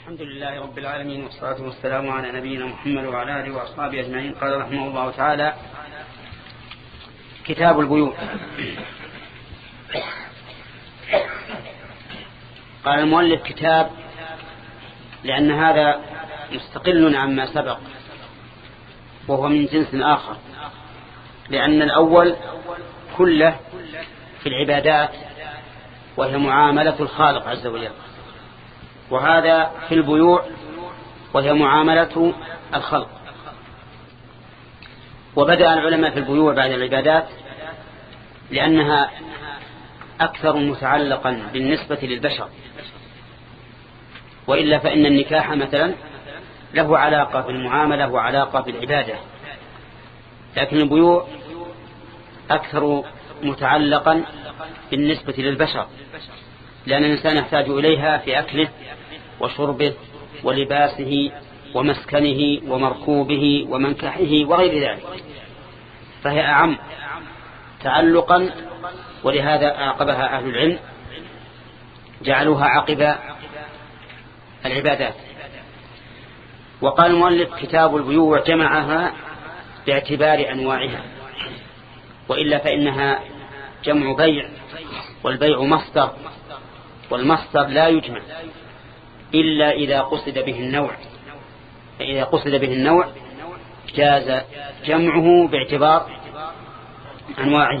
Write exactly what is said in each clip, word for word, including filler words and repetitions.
الحمد لله رب العالمين، والصلاة والسلام على نبينا محمد وعلى آله وأصحابه أجمعين. قال رحمه الله تعالى: كتاب البيوع. قال المؤلف كتاب لأن هذا مستقل عما سبق، وهو من جنس آخر، لأن الأول كله في العبادات وهي معاملة الخالق عز وجل، وهذا في البيوع وهي معاملة الخلق. وبدأ العلماء في البيوع بعد العبادات لأنها أكثر متعلقا بالنسبة للبشر، وإلا فإن النكاح مثلا له علاقة بالمعاملة وعلاقة بالعبادة، لكن البيوع أكثر متعلقا بالنسبة للبشر، لأن الإنسان يحتاج إليها في أكله وشربه ولباسه ومسكنه ومركوبه ومنكحه وغير ذلك، فهي أعم تعلقا، ولهذا أعقبها أهل العلم جعلوها عقب العبادات. وقال المؤلف كتاب البيوع جمعها باعتبار أنواعها، وإلا فإنها جمع بيع، والبيع مصدر، والمصدر لا يجمع إلا إذا قصد به النوع، فإذا قصد به النوع جاز جمعه باعتبار أنواعه.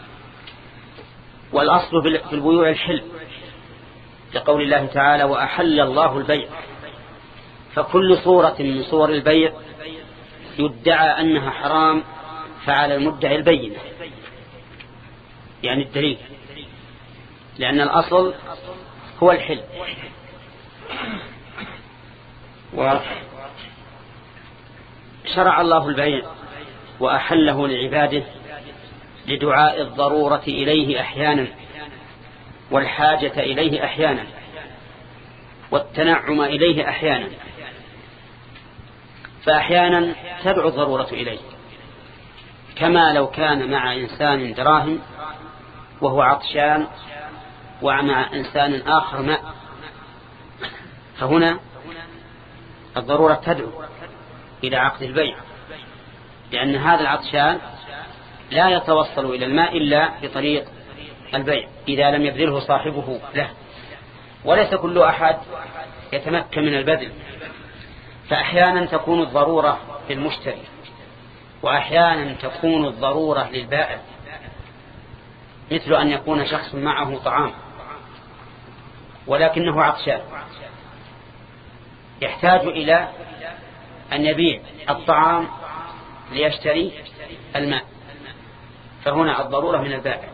والأصل في البيوع الحل، لقول الله تعالى: وأحل الله البيع. فكل صورة من صور البيع يدعى أنها حرام فعلى المدعي البينة، يعني الدليل، لأن الأصل هو الحل. وشرع الله البيع وأحله لعباده لدعاء الضرورة إليه أحيانا، والحاجة إليه أحيانا، والتنعم إليه أحيانا. فأحيانا تدعو الضرورة إليه، كما لو كان مع إنسان دراهم وهو عطشان ومع إنسان آخر ماء، فهنا الضرورة تدعو إلى عقد البيع، لأن هذا العطشان لا يتوصل إلى الماء إلا بطريق البيع إذا لم يبذله صاحبه له، وليس كل أحد يتمكن من البذل. فأحيانا تكون الضرورة للمشتري، وأحيانا تكون الضرورة للبائع، مثل أن يكون شخص معه طعام ولكنه عطشان، يحتاج إلى أن يبيع الطعام ليشتري الماء، فهنا الضرورة من البائع.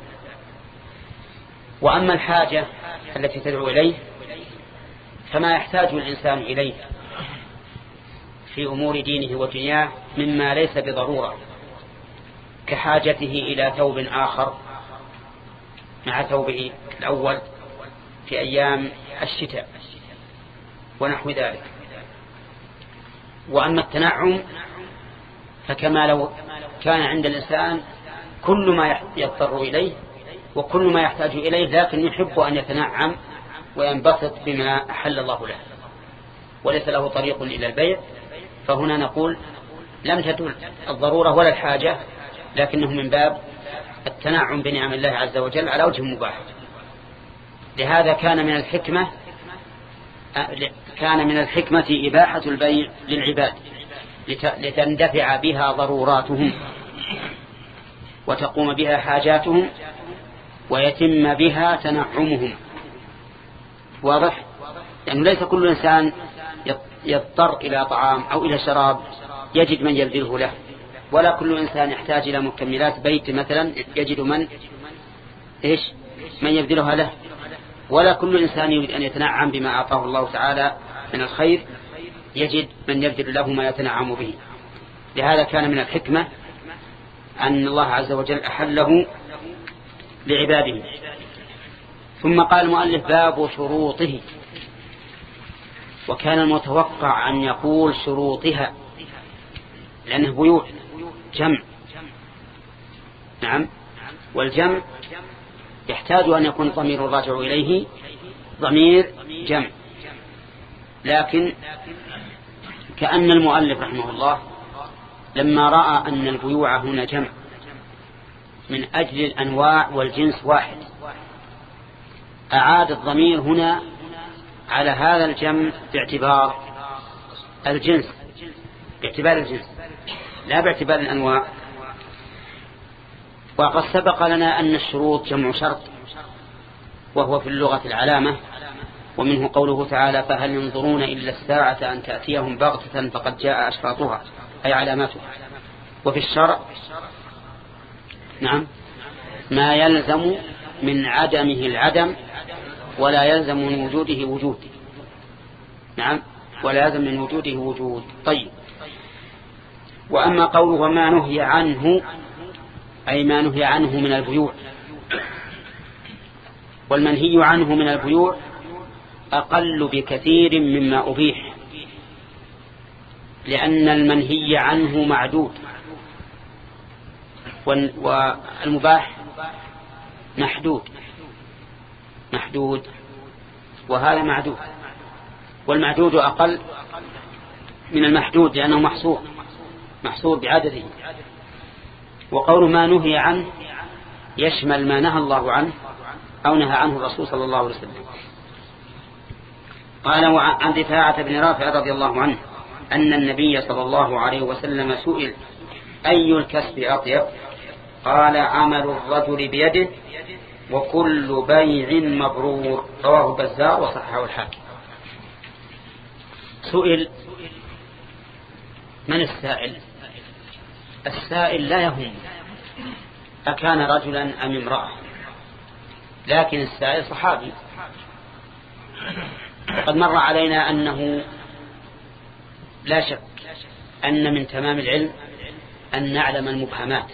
وأما الحاجة التي تدعو إليه فما يحتاج الإنسان إليه في أمور دينه ودنياه مما ليس بضرورة، كحاجته إلى ثوب آخر مع ثوبه الأول في أيام الشتاء ونحو ذلك. وأما التنعم فكما لو كان عند الإنسان كل ما يضطر إليه وكل ما يحتاج إليه، لكن يحب أن يتنعم وينبسط بما أحل الله له، وليس له طريق إلى البيع، فهنا نقول لم تدل الضرورة ولا الحاجة، لكنه من باب التنعم بنعم الله عز وجل على وجه مباح. لهذا كان من الحكمة كان من الحكمة إباحة البيع للعباد لتندفع بها ضروراتهم وتقوم بها حاجاتهم ويتم بها تنعمهم. واضح؟ لأنه ليس كل إنسان يضطر إلى طعام أو إلى شراب يجد من يبذله له، ولا كل إنسان يحتاج إلى مكملات بيت مثلا يجد من إيش من يبذلها له، ولا كل إنسان يريد أن يتنعم بما أعطاه الله تعالى من الخير يجد من يبذل له ما يتنعم به. لهذا كان من الحكمة أن الله عز وجل أحله لعباده. ثم قال المؤلف: باب شروطه. وكان المتوقع أن يقول شروطها، لأنه بيوع جمع، نعم، والجمع يحتاج أن يكون ضمير الراجع إليه ضمير جمع، لكن كأن المؤلف رحمه الله لما رأى أن البيوع هنا جمع من أجل الأنواع والجنس واحد أعاد الضمير هنا على هذا الجمع باعتبار الجنس، باعتبار الجنس لا باعتبار الأنواع. وقد سبق لنا أن الشروط جمع شرط، وهو في اللغة العلامة، ومنه قوله تعالى فهل ينظرون إلا الساعة أن تأتيهم بغتة فقد جاء أشراطها أي علاماتها. وفي الشرع نعم ما يلزم من عدمه العدم ولا يلزم من وجوده وجود. نعم ولا يلزم من وجوده وجود. طيب، وأما قوله وما نهي عنه أي ما نهي عنه من البيوع، والمنهي عنه من البيوع أقل بكثير مما أبيح، لأن المنهي عنه معدود والمباح محدود محدود وهذا معدود، والمعدود أقل من المحدود لأنه محصور محصور بعدده. وقول ما نهي عنه يشمل ما نهى الله عنه أو نهى عنه الرسول صلى الله عليه وسلم. قال عن رفاعة بن رافع رضي الله عنه أن النبي صلى الله عليه وسلم سئل أي الكسب أطيب؟ قال عمل الرجل بيده وكل بيع مبرور. رواه البزار وصححه الحاكم. سئل، من السائل؟ السائل لا يهم أكان رجلا أم امرأة، لكن السائل صحابي. وقد مر علينا أنه لا شك أن من تمام العلم أن نعلم المبهمات،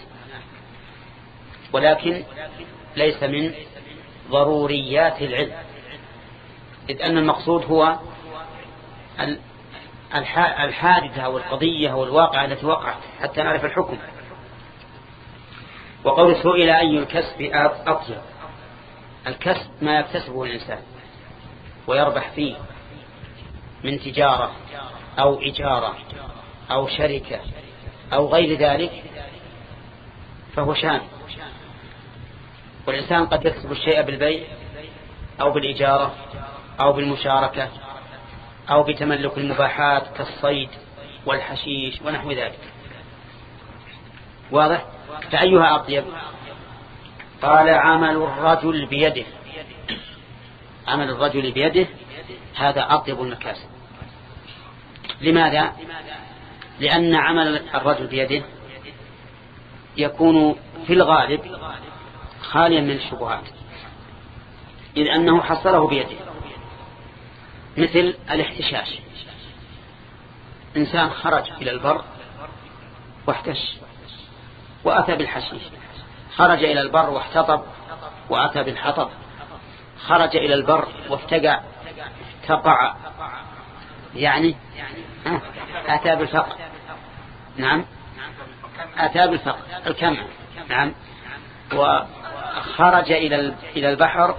ولكن ليس من ضروريات العلم، إذ أن المقصود هو الحادثة والقضية والواقع التي وقعت حتى نعرف الحكم. وقول سئل أي الكسب أطيب؟ الكسب ما يكتسبه الإنسان ويربح فيه من تجارة أو إجارة أو شركة أو غير ذلك فهو شان. والإنسان قد يكسب الشيء بالبيع أو بالإجارة أو بالمشاركة أو بتملك المباحات كالصيد والحشيش ونحو ذلك. واضح؟ فأيها أطيب؟ قال عمل الرجل بيده. عمل الرجل بيده هذا أطيب المكاسب. لماذا؟ لأن عمل الرجل بيده يكون في الغالب خاليا من الشبهات، إذ أنه حصله بيده، مثل الاحتشاش. إنسان خرج إلى البر واحتش وأتى بالحشيش، خرج إلى البر واحتطب وأتى بالحطب، خرج إلى البر وافتقع تقع، يعني أتى بالفقر. نعم أتى بالفقر الكمع. نعم. وخرج إلى إلى البحر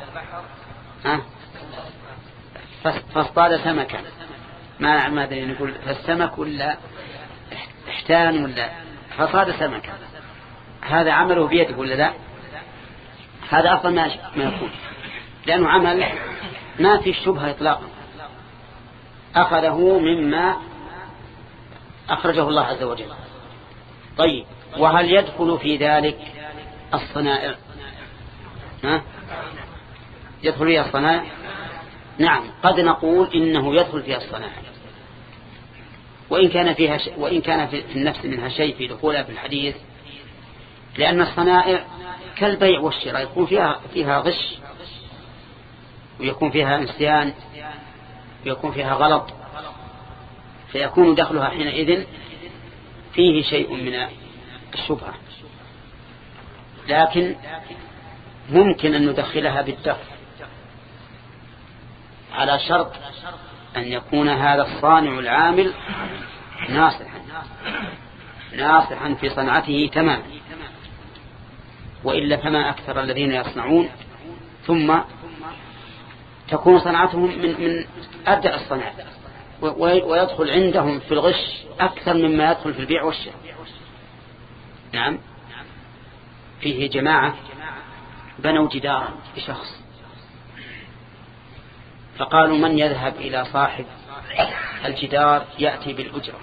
فاصطاد سمكا، ما ما أدري نقول فالسمك ولا احتان ولا فصاد سمكا. هذا عمله بيده ولا لا؟ هذا أفضل ما يكون، لأنه عمل ما في الشبهة إطلاقا، أخذه مما أخرجه الله عز وجل. طيب، وهل يدخل في ذلك الصنائع؟ ها؟ يدخل فيها الصنائع؟ نعم، قد نقول إنه يدخل فيها الصنائع، وإن كان فيها ش... وإن كان في النفس منها شيء في دخولها في الحديث، لأن الصنائع كالبيع والشراء يكون فيها فيها غش، ويكون فيها نسيان، ويكون فيها غلط، فيكون دخلها حينئذ فيه شيء من الشبهة. لكن ممكن أن ندخلها بالدفع على شرط أن يكون هذا الصانع العامل ناصحا ناصحا في صنعته تماما، وإلا فما أكثر الذين يصنعون ثم تكون صنعتهم من من أبدأ الصنع ويدخل عندهم في الغش أكثر مما يدخل في البيع والشراء. نعم. فيه جماعة بنوا جدارا بشخص، فقالوا من يذهب إلى صاحب الجدار يأتي بالأجرة،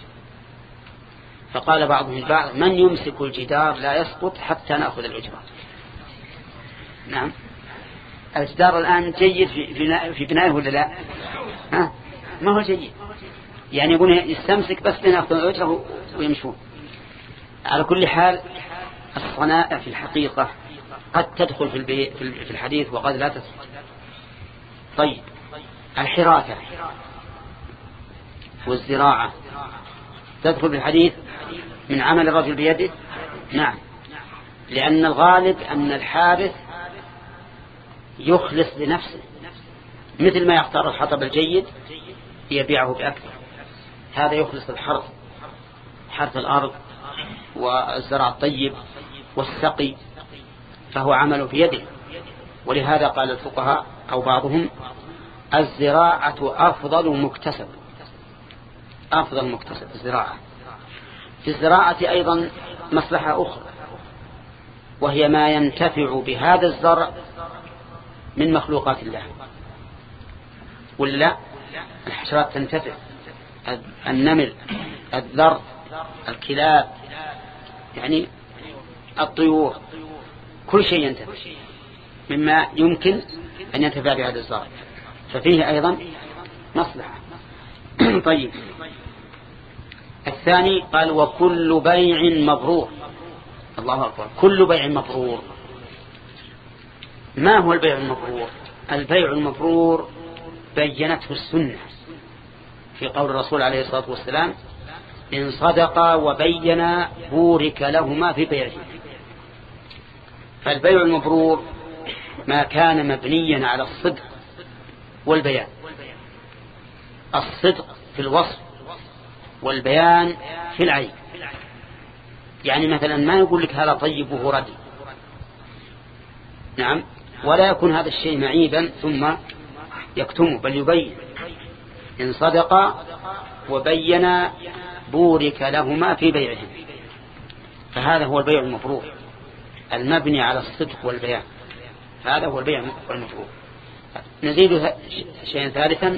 فقال بعضهم البعض من يمسك الجدار لا يسقط حتى نأخذ الأجرة. نعم. الجدار الآن جيد في بنائه ولا لا؟ ها؟ ما هو جيد، يعني يقول يستمسك بس بنأخذ الأجرة ويمشون. على كل حال الصناعة في الحقيقة قد تدخل في في الحديث وقد لا تدخل. طيب الحراثة والزراعة تدخل في الحديث من عمل الرجل بيده؟ نعم، لأن الغالب أن الحارث يخلص لنفسه، مثل ما يختار الحطب الجيد يبيعه بأكثر، هذا يخلص الحرث، حرث الأرض والزرع الطيب والسقي، فهو عمل في يده. ولهذا قال الفقهاء أو بعضهم الزراعة أفضل مكتسب، أفضل مكتسب الزراعة. في الزراعة أيضا مصلحة أخرى، وهي ما ينتفع بهذا الزرع من مخلوقات الله، ولا لا؟ الحشرات تنتفع، النمل، الذر، الكلاب، يعني الطيور، كل شيء ينتفع مما يمكن أن ينتفع بهذا الزرع، ففيه أيضا مصلحة. طيب الثاني قال وكل بيع مبرور. الله أكبر، كل بيع مبرور. ما هو البيع المبرور؟ البيع المبرور بينته السنة في قول الرسول عليه الصلاة والسلام إن صدقا وبينا بورك لهما في بيعه. فالبيع المبرور ما كان مبنيا على الصدق والبيان، الصدق في الوصف والبيان في العيب. يعني مثلا ما يقول لك هذا طيب وهو ردي، نعم، ولا يكون هذا الشيء معيبا ثم يكتمه، بل يبين إن صدقا وبينا بورك لهما في بيعهم. فهذا هو البيع المبرور المبني على الصدق والبيان، هذا هو البيع المبرور. نزيد شيئا ثالثا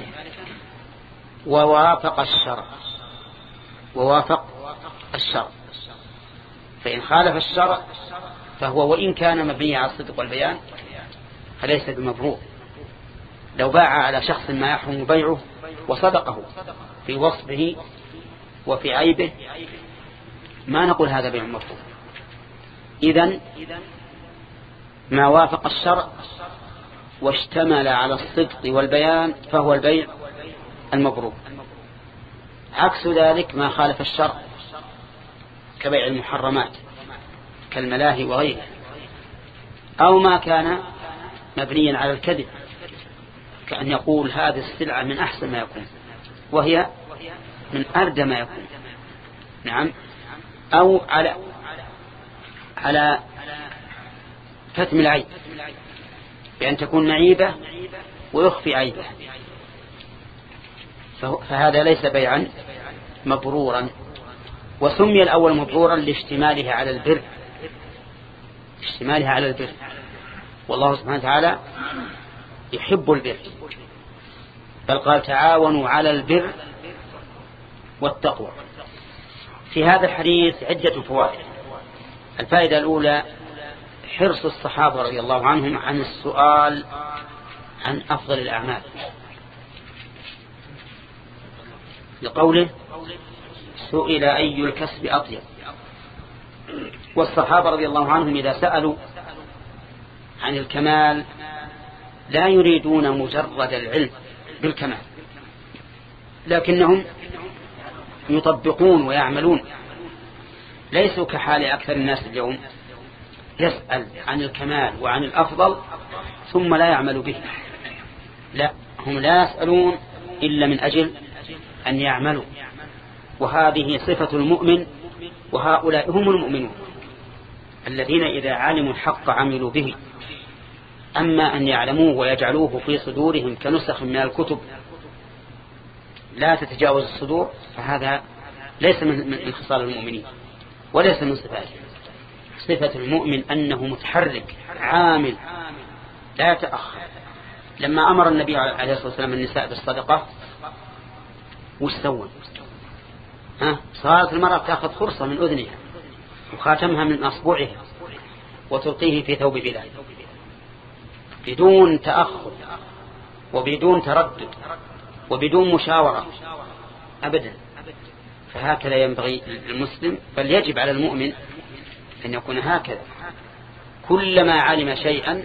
ووافق الشرع، ووافق الشرع، فإن خالف الشرع فهو وإن كان مبني على الصدق والبيان فليس بمبرور. لو باع على شخص ما يحرم بيعه وصدقه في وصفه وفي عيبه ما نقول هذا بيع مبرور. إذن ما وافق الشرع واشتمل على الصدق والبيان فهو البيع المبرور. عكس ذلك ما خالف الشرع كبيع المحرمات كالملاهي وغيره، أو ما كان مبنيا على الكذب كأن يقول هذه السلعة من أحسن ما يكون وهي من أردى ما يكون، نعم، أو على على كتم العيب بأن تكون معيبة ويخفي عيبه، فهذا ليس بيعا مبرورا. وسمي الأول مبرورا لاشتماله على البر، اشتماله على البر، والله سبحانه وتعالى يحب البر، بل قال تعاونوا على البر والتقوى. في هذا الحديث عدة فوائد. الفائدة الأولى حرص الصحابة رضي الله عنهم عن السؤال عن أفضل الأعمال، لقوله سئل أي الكسب أطيب. والصحابة رضي الله عنهم إذا سألوا عن الكمال لا يريدون مجرد العلم بالكمال، لكنهم يطبقون ويعملون، ليسوا كحال أكثر الناس اليوم يسأل عن الكمال وعن الأفضل ثم لا يعمل به. لا، هم لا يسألون إلا من أجل أن يعملوا، وهذه صفة المؤمن، وهؤلاء هم المؤمنون الذين إذا علموا الحق عملوا به. أما أن يعلموه ويجعلوه في صدورهم كنسخ من الكتب لا تتجاوز الصدور، فهذا ليس من خصال المؤمنين وليس من صفاته. صفة المؤمن أنه متحرك عامل لا يتأخر. لما أمر النبي عليه الصلاة والسلام النساء بالصدقة وش سوى؟ ها؟ صارت المرأة تأخذ خرصة من أذنها وخاتمها من أصبعها وتلقيه في ثوب بلال بدون تأخر وبدون تردد وبدون مشاورة أبدا. فهكذا ينبغي المسلم، بل يجب على المؤمن أن يكون هكذا. كلما علم شيئا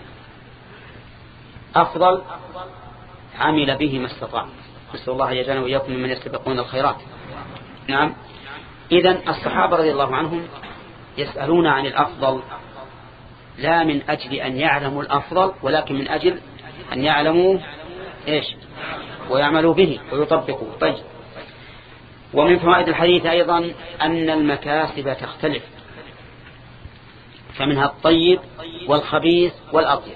أفضل عمل به ما استطاع. نسأل الله يجعلنا وإياكم ممن يستبقون الخيرات. نعم. إذن الصحابة رضي الله عنهم يسألون عن الأفضل لا من أجل أن يعلموا الأفضل، ولكن من أجل أن يعلموا إيش ويعملوا به ويطبقوا. طيب. ومن فوائد الحديث أيضا أن المكاسب تختلف، فمنها الطيب والخبيث والأطيب،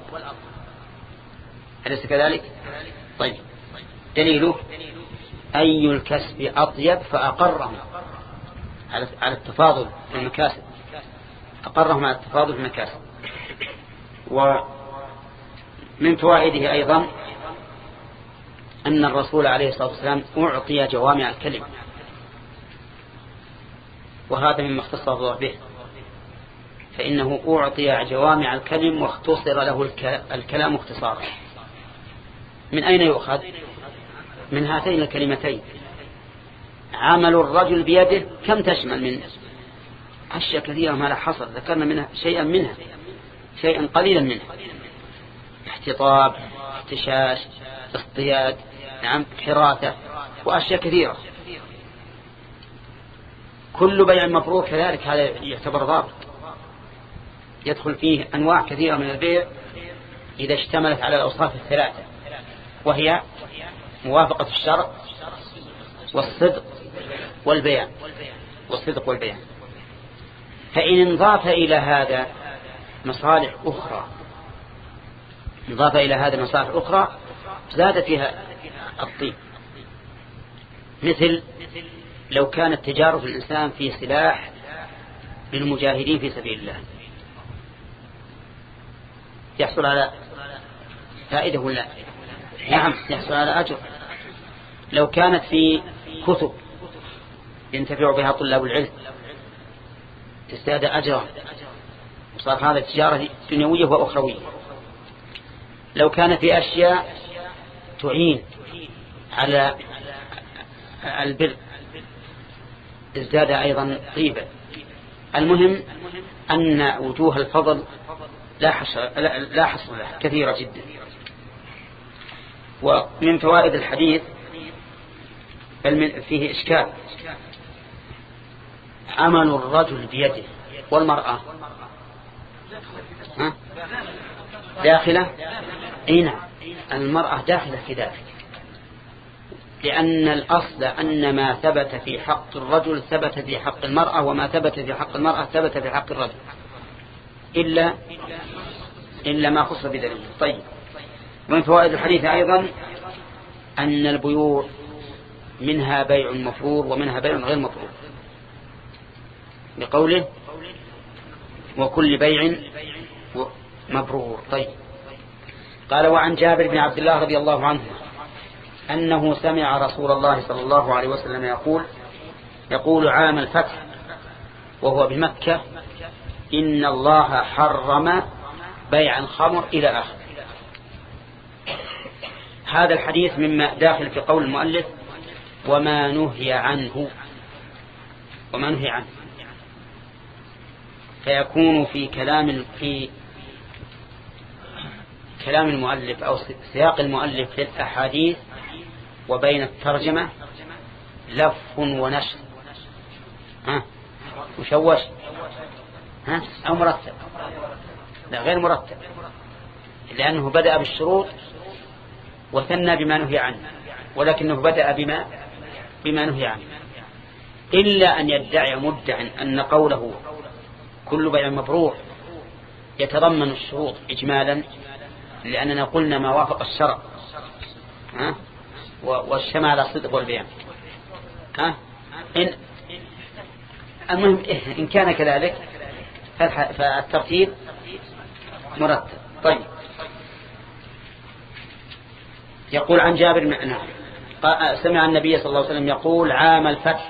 أليس كذلك؟ طيب. دليله أي الكسب أطيب فأقرهم على التفاضل في المكاسب، أقرهم على التفاضل في المكاسب. ومن فوائده أيضا أن الرسول عليه الصلاة والسلام أعطي جوامع الكلم، وهذا مما اختص الله به، فإنه أعطي جوامع الكلم واختصر له الكلام اختصارا. من أين يؤخذ؟ من هاتين الكلمتين. عمل الرجل بيده كم تشمل من أشياء كثيرة ما لا حصر، ذكرنا منها شيئا منها شيئا قليلا منها: احتطاب، احتشاش، اصطياد، نعم، حراثة، وأشياء كثيرة. كل بيع مبرور كذلك هذا يعتبر ضابط، يدخل فيه أنواع كثيرة من البيع إذا اشتملت على الأوصاف الثلاثة، وهي موافقة الشرع والصدق والبيان والصدق والبيان. فإن انضاف إلى هذا مصالح أخرى انضاف إلى هذا مصالح أخرى زاد فيها الطيب، مثل لو كانت تجارة الإنسان في سلاح للمجاهدين في سبيل الله يحصل على فائدة ولا؟ نعم، يحصل على أجر. لو كانت في كتب ينتفع بها طلاب العلم تزداد أجرا، وصار هذا تجارة دنيوية وأخروية. لو كان في أشياء تعين على البر ازداد أيضا طيبا. المهم أن وجوه الفضل لا حصر لا حصر لها، كثيرة جدا. ومن فوائد الحديث بل فيه إشكال: عمل الرجل بيده والمرأة ها؟ داخلة. أين المرأة داخلة في ذلك، لأن الأصل أن ما ثبت في حق الرجل ثبت في حق المرأة، وما ثبت في حق المرأة ثبت في حق الرجل، إلا إلا ما خص بدليل. طيب. ومن فوائد الحديث أيضا أن البيوع منها بيع مفروض ومنها بيع غير مفروض، بقوله وكل بيع مبرور. طيب. قال: وعن جابر بن عبد الله رضي الله عنه أنه سمع رسول الله صلى الله عليه وسلم يقول يقول عام الفتح وهو بمكة: إن الله حرم بيع الخمر إلى آخر. هذا الحديث مما داخل في قول المؤلف: وما نهي عنه وما نهي عنه فيكون في كلام في كلام المؤلف أو سياق المؤلف للأحاديث وبين الترجمة لف ونشر، ها مشوش، ها أو مرتب؟ لا، غير مرتب، لأنه بدأ بالشروط وثنى بما نهي عنه، ولكنه بدأ بما بما نهي عنه، إلا أن يدعي مدع أن قوله كل بيع مبرور يتضمن الشروط إجمالا، لأننا قلنا ما وافق الشرع ها والشمال على الصدق والبيان. ها إن المهم إن كان كذلك فالترتيب مرتب. طيب يقول عن جابر بن نعم سمع النبي صلى الله عليه وسلم يقول عام الفتح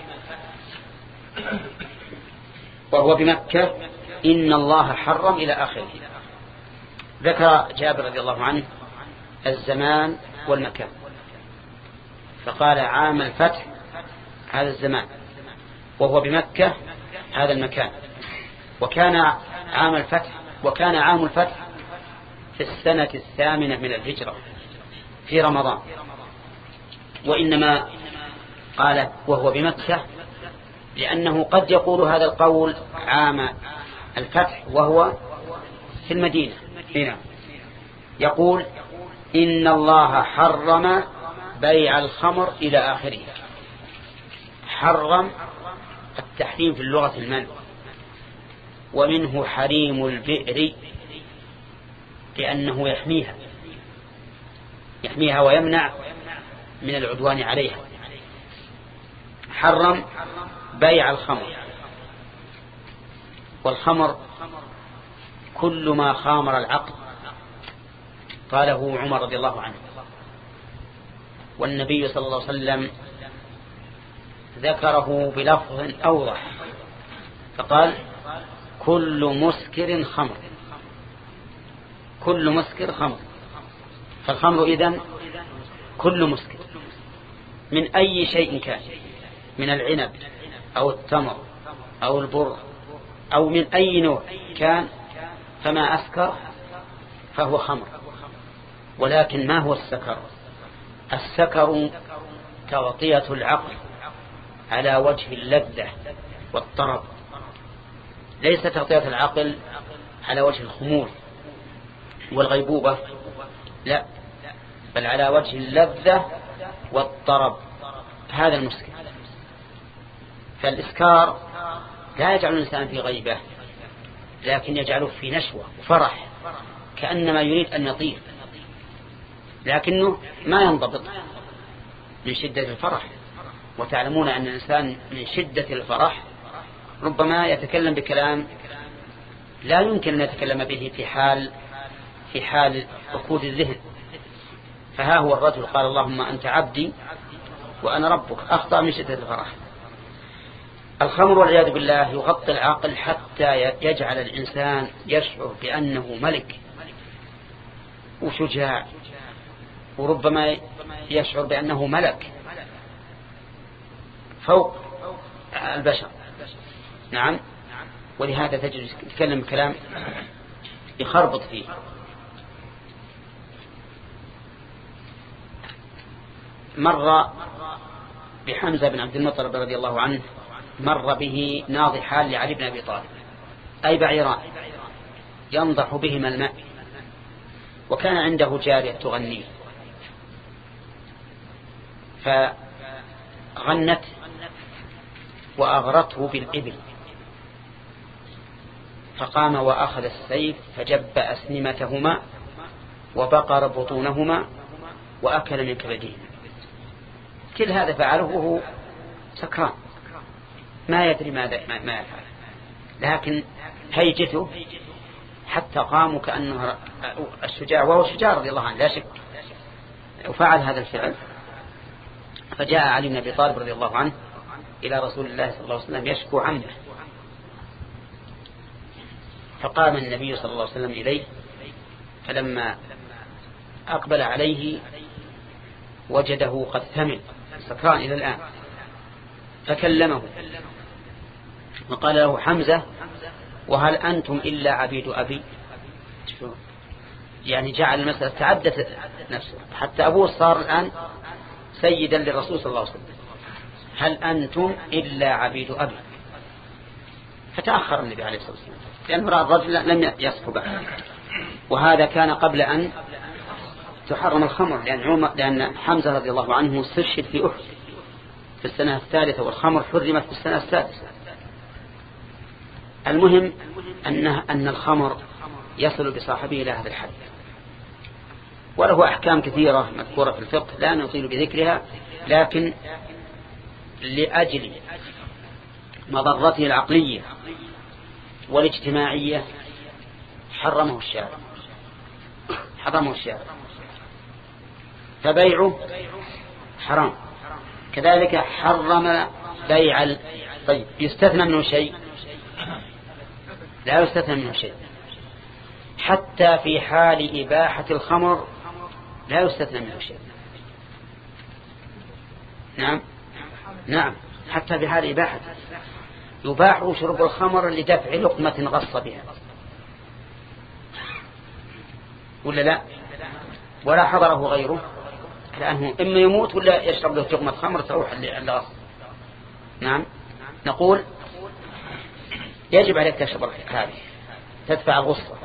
وهو بمكة إن الله حرم إلى آخره. ذكر جابر رضي الله عنه الزمان والمكان، فقال عام الفتح هذا الزمان، وهو بمكة هذا المكان. وكان عام الفتح وكان عام الفتح في السنة الثامنة من الهجرة في رمضان. وإنما قال وهو بمكة لأنه قد يقول هذا القول عام الفتح وهو في المدينة هنا. يقول إن الله حرم بيع الخمر إلى آخره. حرم التحريم في اللغة المنع، ومنه حريم البئر لأنه يحميها يحميها ويمنع من العدوان عليها. حرم بيع الخمر، والخمر كل ما خامر العقل، قاله عمر رضي الله عنه. والنبي صلى الله عليه وسلم ذكره بلفظ أوضح فقال كل مسكر خمر. كل مسكر خمر، فالخمر إذن كل مسكر من أي شيء كان، من العنب أو التمر أو البر أو من أي نوع كان، فما أسكر فهو خمر. ولكن ما هو السكر؟ السكر تغطية العقل على وجه اللذة والطرب، ليس تغطية العقل على وجه الخمول والغيبوبة، لا، بل على وجه اللذة والطرب. هذا المسكر. فالإسكار لا يجعل الإنسان في غيبة، لكن يجعله في نشوة وفرح كأنما يريد أن يطير، لكنه ما ينضبط من شدة الفرح. وتعلمون أن الإنسان من شدة الفرح ربما يتكلم بكلام لا يمكن أن يتكلم به في حال في حال ركود الذهن. فها هو الرجل قال اللهم أنت عبدي وأنا ربك، أخطأ من شدة الفرح. الخمر والعياذ بالله يغطي العقل حتى يجعل الإنسان يشعر بأنه ملك وشجاع، وربما يشعر بأنه ملك فوق البشر. نعم. ولهذا تجد يتكلم كلام يخربط فيه. مر بحمزة بن عبد المطلب رضي الله عنه، مر به ناضحان لعلي بن أبي طالب، أي بعيران ينضح بهما الماء، وكان عنده جارية تغني، فغنت وأغرته بالإبل، فقام وأخذ السيف فجب أسنمتهما وبقر بطونهما وأكل من كبدهما. كل هذا فعله وهو سكران ما يدري ماذا ما يفعل، لكن هيجته حتى قام كأنه الشجاع، وهو شجاع رضي الله عنه لا شك، وفعل هذا الفعل. فجاء علي بن أبي طالب رضي الله عنه إلى رسول الله صلى الله عليه وسلم يشكو عمه، فقام النبي صلى الله عليه وسلم إليه، فلما أقبل عليه وجده قد ثمن سكران إلى الآن، فكلمه وقال له حمزة وهل أنتم إلا عبيد أبي؟ يعني جعل المسألة تعدت نفسه، حتى أبوه صار الآن سيدا للرسول صلى الله عليه وسلم. هل أنتم إلا عبيد أبي؟ فتأخر النبي عليه الصلاة والسلام لأنه رأى الرجل لم يصف بعد. وهذا كان قبل أن تحرم الخمر، لأن, لأن حمزة رضي الله عنه استشهد في أحد في السنة الثالثة، والخمر حرمت في السنة السادسة. المهم أن, أن الخمر يصل بصاحبه إلى هذا الحد. وله أحكام كثيرة مذكورة في الفقه لا نطيل بذكرها، لكن لأجل مضرته العقلية والاجتماعية حرمه الشارع حرمه الشارع فبيعه حرام. كذلك حرم بيع ال... طيب يستثنى منه شيء؟ لا يستثنى منه شيء. حتى في حال إباحة الخمر لا يستثنى منه شيء. نعم نعم حتى في حال إباحة يباح شرب الخمر لدفع لقمة غص بها، ولا لا؟ ولا حضره غيره، لأنه إما يموت ولا يشرب له لقمة خمر تروح الغص. نعم نقول يجب عليك تشرب هذه تدفع الغصة.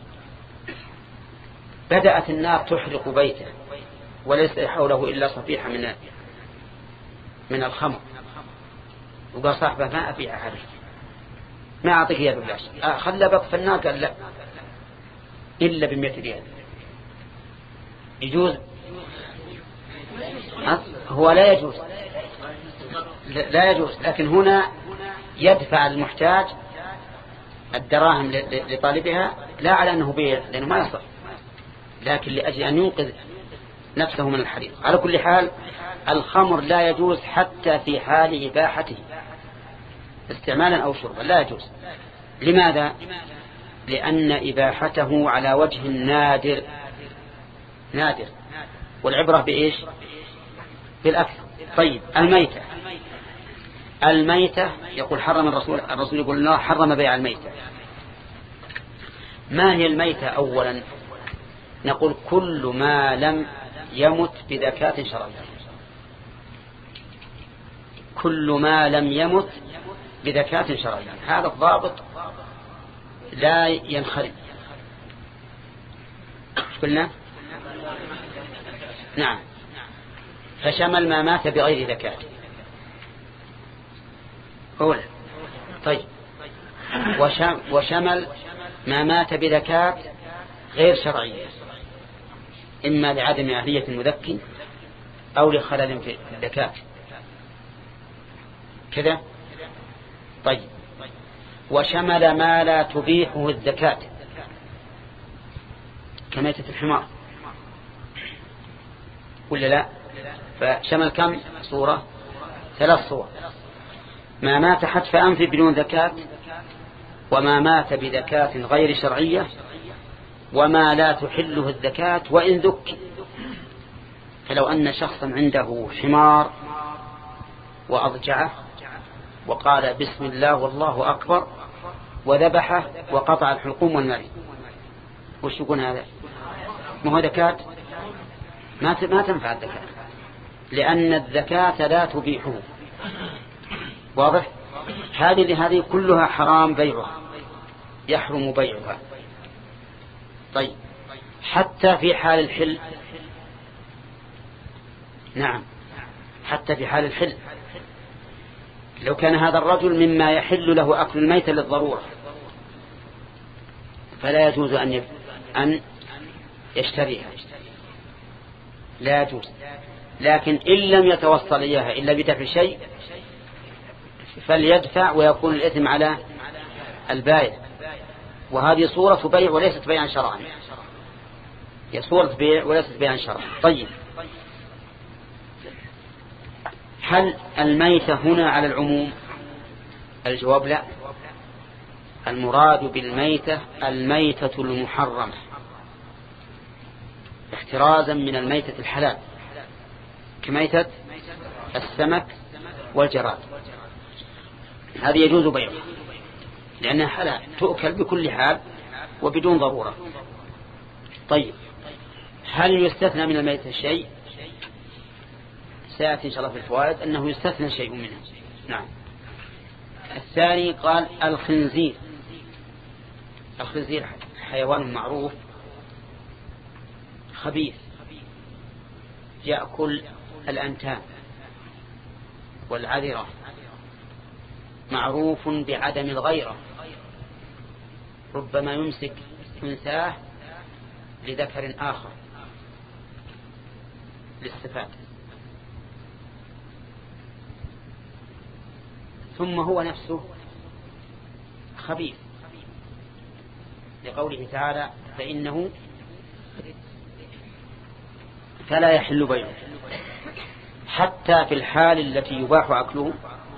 بدأت النار تحرق بيته وليس حوله إلا صفيحة من من الخمر، وقال صاحبه ما أبيع عليك، ما أعطيك إياه ببلاش، خلى بط في النار. قال لا إلا بمئة ريال. يجوز؟ هو لا يجوز لا يجوز لكن هنا يدفع المحتاج الدراهم لطالبها لا على أنه بيع لأنه ما يصح، لكن لأجل أن ينقذ نفسه من الحريق. على كل حال الخمر لا يجوز حتى في حال إباحته استعمالا أو شربا لا يجوز. لماذا؟ لأن إباحته على وجه نادر نادر والعبرة بإيش؟ بالأكثر. طيب الميتة الميتة يقول حرم الرسول الرسول يقول الله حرم بيع الميتة. ما هي الميتة؟ أولا نقول كل ما لم يمت بذكاة شرعية، كل ما لم يمت بذكاة شرعية. هذا الضابط لا ينخرج. قلنا نعم فشمل ما مات بغير ذكاة أولا. طيب وشمل ما مات بذكاة غير شرعية، إما لعدم أهلية المذكي أو لخلل في الذكاة كذا. طيب وشمل ما لا تبيحه الذكاة كميتة الحمار ولا لا؟ فشمل كم صورة؟ ثلاث صور: ما مات حتف أنف بدون ذكاة، وما مات بذكاة غير شرعية، وما لا تحله الذكاة وإن ذك. فلو أن شخصا عنده حمار وأضجعه وقال بسم الله والله أكبر وذبحه وقطع الحلقوم والمري، وش يكون هذا؟ ما هو ذكاة؟ ما ما تنفع الذكاة، لأن الذكاة لا تبيحه. واضح؟ هذه هذه كلها حرام بيعها، يحرم بيعها. طيب حتى في حال الحل، نعم حتى في حال الحل، لو كان هذا الرجل مما يحل له أكل الميت للضرورة فلا يجوز أن أن يشتريها، لا يجوز. لكن إن لم يتوصل إياها إلا بدفع شيء فليدفع ويكون الإثم على البائع. وهذه صورة بيع وليست بيعا شرعا، هي صورة بيع وليست بيعا شرعا. طيب هل الميتة هنا على العموم؟ الجواب لا، المراد بالميتة الميتة المحرمة احترازا من الميتة الحلال كميتة السمك والجراد، هذه يجوز بيعها لأنها حلال تؤكل بكل حال وبدون ضرورة. طيب هل يستثنى من الميتة شيء؟ سيأتي إن شاء الله في الفوائد أنه يستثنى شيء منه. نعم. الثاني قال الخنزير. الخنزير حيوان معروف خبيث يأكل الأنتان والعذرة، معروف بعدم الغيرة، ربما يمسك أنثاه لذكر آخر للصفات. ثم هو نفسه خبيث لقوله تعالى فإنه فلا يحل بيعه حتى في الحال التي يباح أكله.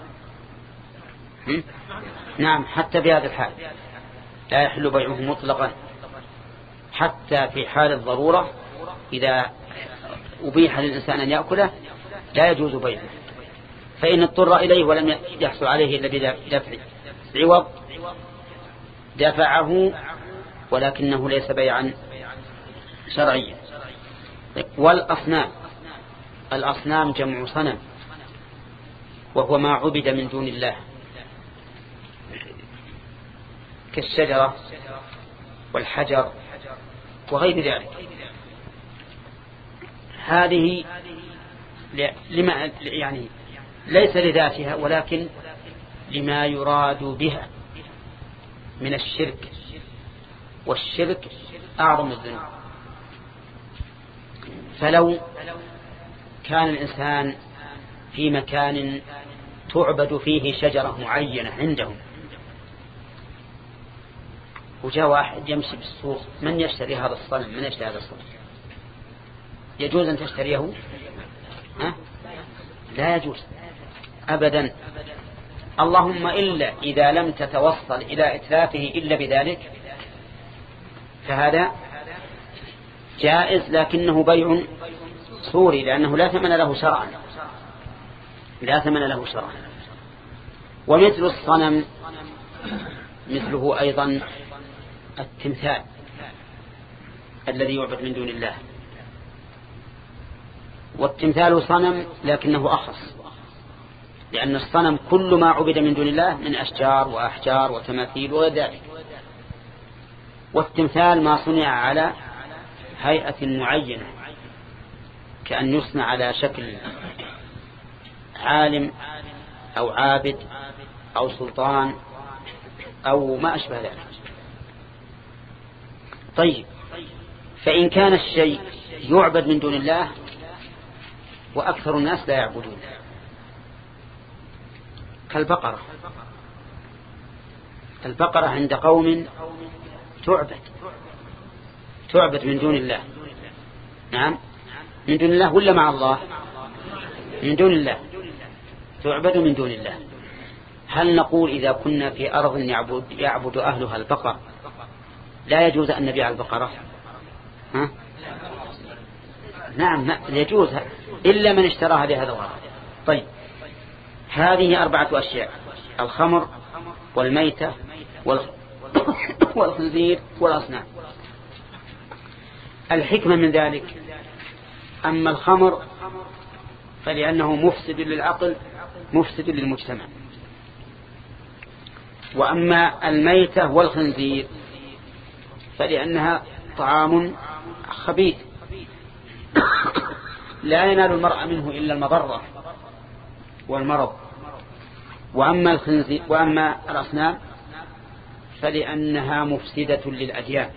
نعم حتى في هذا الحال لا يحل بيعه مطلقا، حتى في حال الضرورة إذا أبيح للإنسان أن يأكله لا يجوز بيعه، فإن اضطر إليه ولم يحصل عليه إلا بدفع عوض دفعه، ولكنه ليس بيعا شرعيا. والأصنام، الأصنام جمع صنم، وهو ما عبد من دون الله كالشجرة والحجر وغير ذلك. هذه لما يعني ليس لذاتها ولكن لما يراد بها من الشرك، والشرك أعظم الذنوب. فلو كان الإنسان في مكان تعبد فيه شجرة معينة عندهم، وجاء واحد يمشي بالسوق، من يشتري هذا الصنم؟ من يشتري هذا الصنم؟ يجوز أن تشتريه؟ ها؟ لا يجوز أبدا، اللهم إلا إذا لم تتوصل إلى إتلافه إلا بذلك فهذا جائز، لكنه بيع صوري لأنه لا ثمن له شرعا، لا ثمن له شرعا. ومثل الصنم مثله أيضا التمثال الذي يعبد من دون الله، والتمثال صنم لكنه أخص، لأن الصنم كل ما عبد من دون الله من أشجار وأحجار وتماثيل وذلك، والتمثال ما صنع على هيئة معينة، كأن يصنع على شكل عالم أو عابد أو سلطان أو ما أشبه ذلك. طيب، فإن كان الشيء يعبد من دون الله وأكثر الناس لا يعبدون، كالبقرة، البقرة عند قوم تعبد تعبد من دون الله. نعم من دون الله ولا مع الله؟ من دون الله، تعبد من دون الله. هل نقول إذا كنا في أرض يعبد, يعبد أهلها البقر لا يجوز أن نبيع البقرة؟ ها؟ نعم يجوز إلا من اشتراها لهذا الغرض. طيب، هذه أربعة أشياء: الخمر والميتة والخنزير والأصنام. الحكمة من ذلك: أما الخمر فلأنه مفسد للعقل مفسد للمجتمع، وأما الميتة والخنزير فلأنها طعام خبيث لا ينال المرء منه إلا المضرة والمرض. وأما الخنزير وأما الأصنام فلأنها مفسدة للأديان.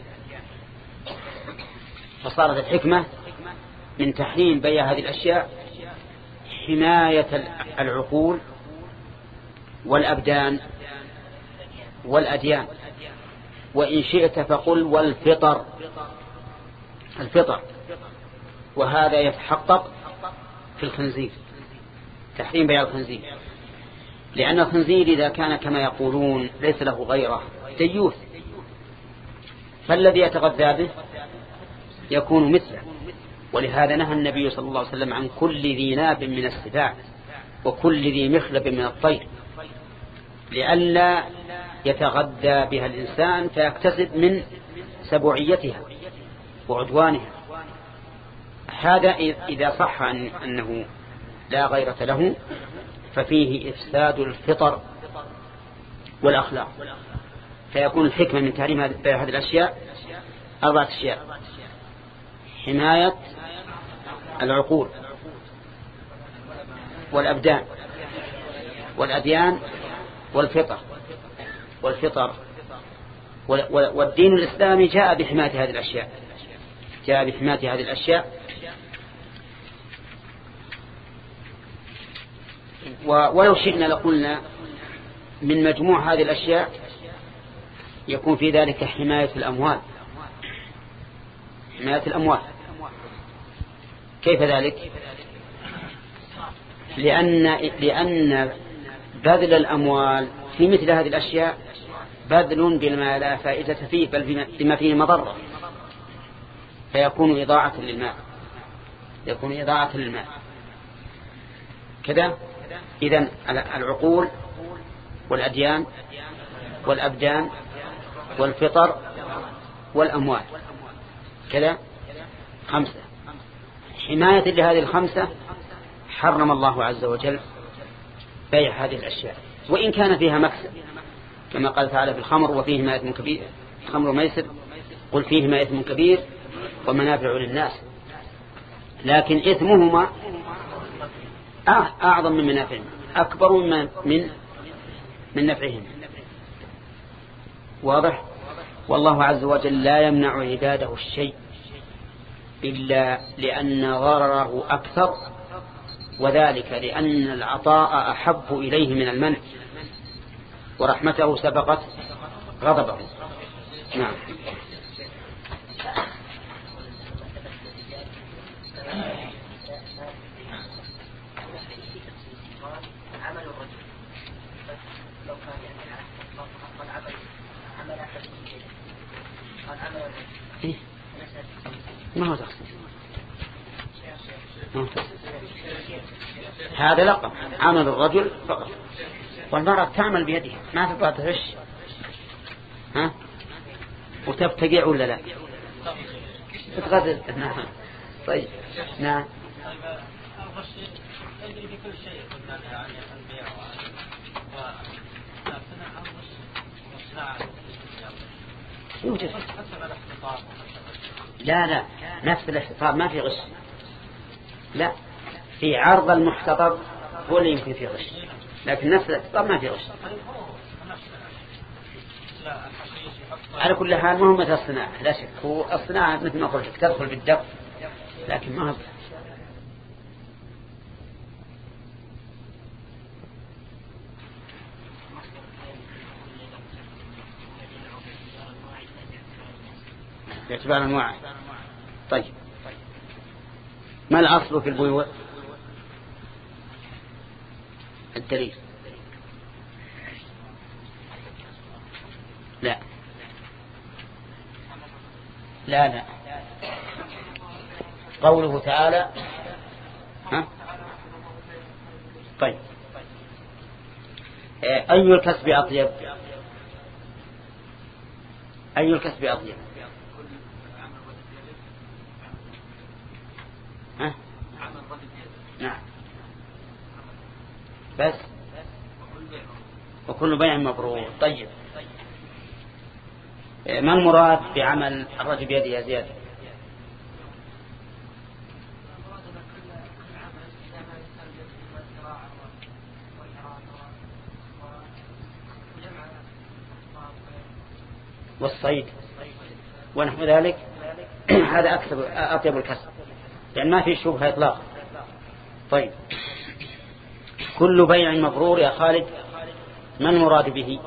فصارت الحكمة من تحريم بيع هذه الأشياء حماية العقول والأبدان والأديان، وإن شئت فقل والفطر، الفطر، وهذا يتحقق في الخنزير، تحريم بيع الخنزير، لأن الخنزير إذا كان كما يقولون ليس له غيره ديوث، فالذي يتغذى به يكون مثله. ولهذا نهى النبي صلى الله عليه وسلم عن كل ذي ناب من السباع وكل ذي مخلب من الطير، لئلا يتغذى بها الإنسان فيكتسب من سبوعيتها وعدوانها. هذا إذا صح أنه لا غيرة له ففيه إفساد الفطر والأخلاق. فيكون الحكمة من تحريم هذه الأشياء أربعة أشياء: حماية العقول والأبدان والأديان والفطر والفطر والدين الإسلامي جاء بحماية هذه الأشياء، جاء بحماية هذه الأشياء ولو شئنا لقلنا من مجموع هذه الأشياء يكون في ذلك حماية الأموال، حماية الأموال. كيف ذلك؟ لأن, لأن بذل الأموال في مثل هذه الأشياء بذل بما لا فائدة فيه، بل بما فيه مضرة، فيكون إضاعة للمال، يكون إضاعة للمال كذا. إذن العقول والأديان والأبدان والفطر والأموال كذا خمسة. حماية لهذه الخمسة حرم الله عز وجل بيع هذه الأشياء، وإن كان فيها مكسب، كما قال تعالى في الخمر وفيهما إثم كبير، الخمر وميسر، قل فيهما إثم كبير ومنافع للناس، لكن إثمهما أعظم من منافعهم، أكبر من من من نفعهم. واضح؟ والله عز وجل لا يمنع عباده الشيء إلا لأن ضرره أكثر، وذلك لأن العطاء أحب إليه من المنع، ورحمته سبقت غضبه. نعم. إيه؟ ما هو تخصيص، هذا لقب عمل الرجل فقط، والمرأة تعمل بيدها، ما تبغى تغش ها وتبتقع ولا لا تتغدر. نعم. طيب نعم. يوجد. لا لا نفس الاحتطاب ما في غش، لا في عرض المحتطب هو اللي يمكن فيه غش، لكن نفس الاحتطاب ما في غش. على كل حال ما هو مثل الصناعة، لا شك هو الصناعة مثل ما قلت تدخل بالدق، لكن ما هو باعتبار أنواع. طيب ما الأصل في البيوع؟ الدليل. لا لا لا قوله تعالى ها؟ طيب أي الكسب أطيب؟ أي الكسب أطيب؟ ها؟ نعم بس وكل بيع مبرور. طيب ما المراد بعمل الرجل بيده يا زياد؟ والصيد ونحو ذلك هذا أكثر أطيب الكسب، لأن ما في شبهة إطلاق. طيب كل بيع مبرور يا خالد ما المراد به؟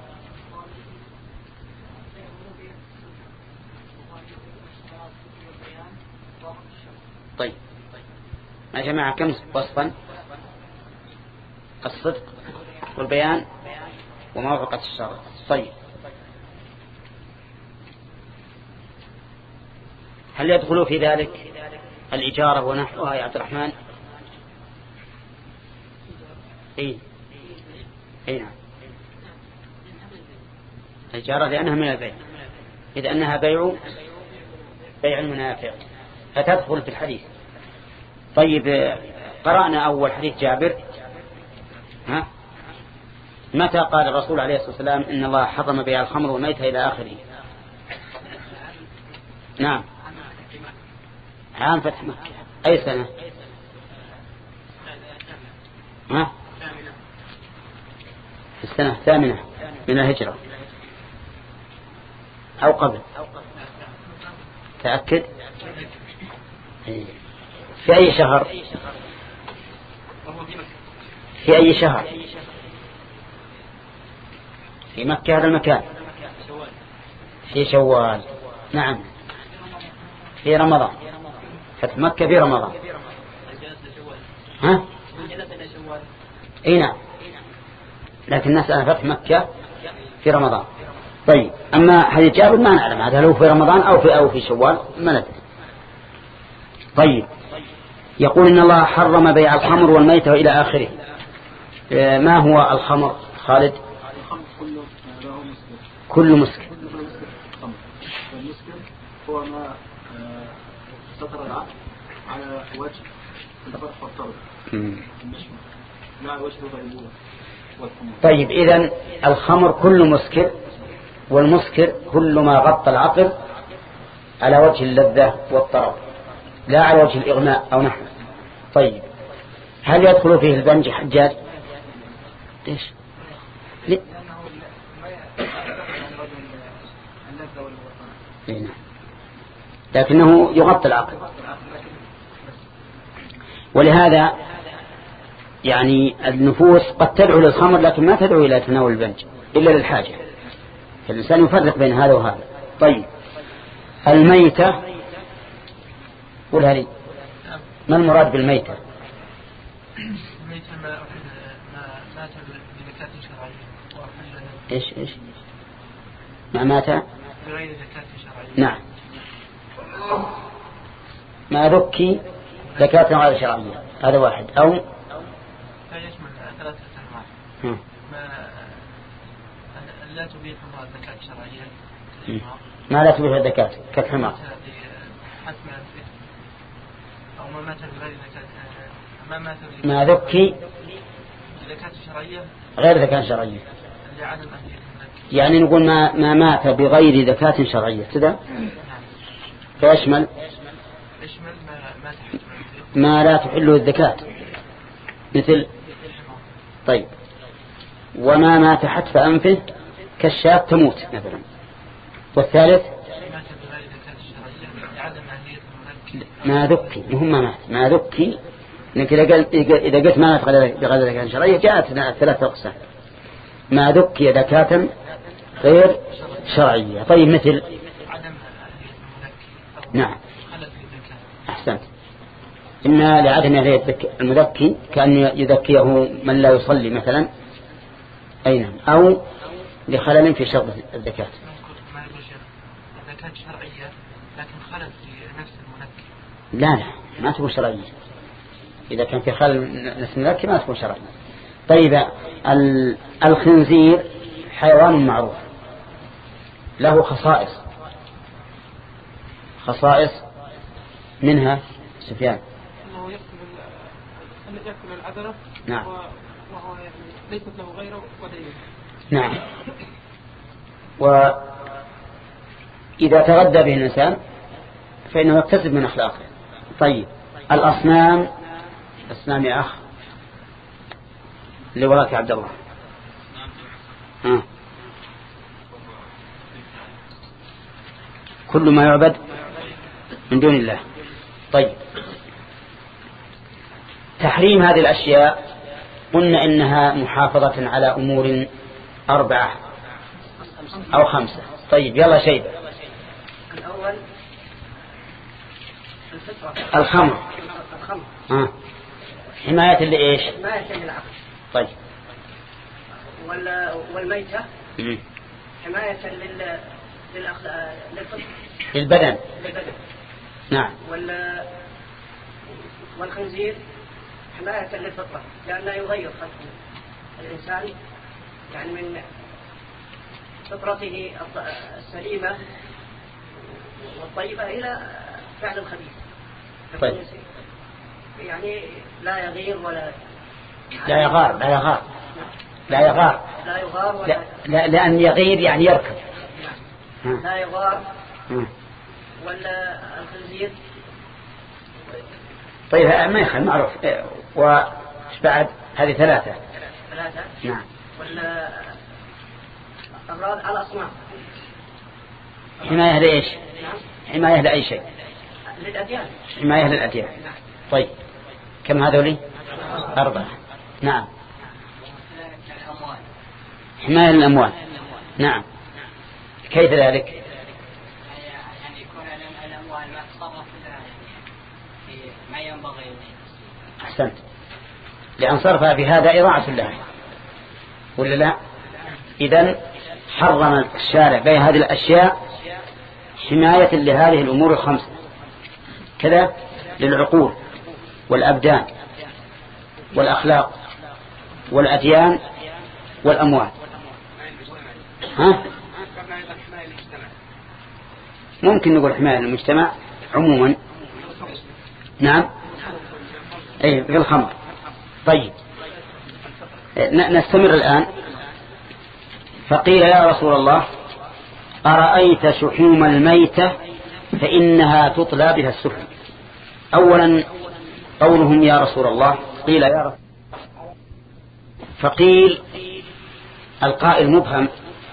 طيب يا جماعة كم وصفا؟ الصدق والبيان وموافقة الشرع. طيب هل يدخل في ذلك الإجارة ونحوها يا عبد الرحمن؟ اي اي نعم الإجارة لأنها من البيع، إذا أنها بيع بيع المنافع فتدخل في الحديث. طيب قرأنا أول حديث جابر، ها متى قال الرسول عليه الصلاة والسلام إن الله حرم بيع الخمر والميتة إلى آخره؟ نعم عام فتح مكة. أي سنة؟ ها السنة الثامنة من الهجرة أو قبل؟ تأكد في أي شهر؟ في أي شهر؟ في مكة هذا المكان. في شوال. نعم في رمضان. فتح مكة في رمضان. ها؟ اي نعم، لكن نسأل فتح مكة في رمضان. طيب أما حديث جابر ما نعلم هذا لو في رمضان أو في أو في شوال ما ندري. طيب يقول إن الله حرم بيع الخمر والميتة وإلى آخره. ما هو الخمر خالد؟ كل مسكر. والمسكر هو ما سطر العقل على وجه الفرح والطرد النشوة لا على وجه الغيبوبة والخمر. طيب إذن الخمر كل مسكر، والمسكر كل ما غطى العقل على وجه اللذة والطرب لا على وجه الإغماء أو نحو. طيب هل يدخل فيه البنج حجاج؟ ليش؟ ليه؟ لكنه يغطي العقل. ولهذا يعني النفوس قد تدعو للخمر لكن ما تدعو إلى تناول البنج إلا للحاجة، فالإنسان يفرق بين هذا وهذا. طيب الميتة، قولها لي ما المراد بالميتة؟ الميتة ما مات بذكاة شرعية. إيش إيش ما مات بغير زكاة شرعية. نعم ما ذكي زكاة غير شرعية، هذا واحد. أو لا يشمل ثلاثة أنواع. ما لا تبيح الزكاة الشرعية. ما لا تبيح الزكاة كالحمار. أو ما مات بغير زكاة ما مات ما ذكي زكاة شرعية غير زكاة شرعية. لعدم أهلية. يعني نقول ما ما مات بغير زكاة شرعية كذا فيشمل يشمل ما ما تحت ما لا تحله الزكاة مثل. طيب وما مات حتف أنفه كالشاة تموت مثلا. والثالث ما ذكي مهم ما مات ما ذكي. إنك إذا قلت ما مات بغير زكاة شرعية جاءت ثلاثة أقسام. ما ذكي زكاة غير شرعية. طيب مثل نعم أحسنت. إما لعدم المذكي كأن يذكيه من لا يصلي مثلا أين أو لخلل في شرط الزكاة. الزكاة شرعية لكن خلل في نفس المذكي. لا لا ما تكون شرعية. إذا كان في خلل نفس المذكي ما تكون شرعية. طيب الخنزير حيوان معروف له خصائص خصائص منها سفيان أنه يأكل يأكل العذرة. نعم. وهو يعني ليست له غيره ودليل. نعم. وإذا تغدى به الإنسان فإنه يكتسب من أخلاقه. طيب الأصنام أصنام يا أخ اللي وراك يا عبد الله. آه. كل ما يعبد من دون الله. طيب تحريم هذه الأشياء قلنا إنها محافظة على أمور أربعة أو خمسة. طيب يلا شيء. الأول الخمر. الخمر آه. حماية لإيش؟ حماية للعقل. طيب والميتة م- حماية لل للفطر للبدن. للبدن. نعم. وال والخنزير حماية للفطرة لأنه يغير خلق الإنسان يعني من فطرته السليمة والطيبة إلى فعل الخبيث. طيب. يعني لا يغير ولا لا يغار لا يغار لا يغار لا يغار ولا لا, لا لأن يغير يعني يركب. لا يغار م. ولا الخنزير. طيب ما يخل معروف. وش بعد هذه ثلاثة. ثلاثة. نعم. ولا الرابع على الأصنام. حماية لإيش؟ حماية لأي شيء. للأديان. حماية للأديان. طيب كم هذولي؟ أربعة. نعم. حماية الأموال. نعم. كيف ذلك؟ يعني يكون الأموال ما تصرف في ما ينبغي. أحسنت. لأن صرفها في هذا إضاعة لها ولا لا؟ إذن حرم الشارع بين هذه الأشياء حماية لهذه الأمور الخمسة، كذا للعقول والأبدان والأخلاق والأديان والأموال. ها؟ ممكن نقول حماية المجتمع عموما. نعم. أي في الخمر. طيب نستمر الآن. فقيل يا رسول الله أرأيت شحوم الميتة فإنها تطلى بها السفن. أولا قولهم يا رسول الله، قيل يا رسول الله، فقيل القائل مبهم،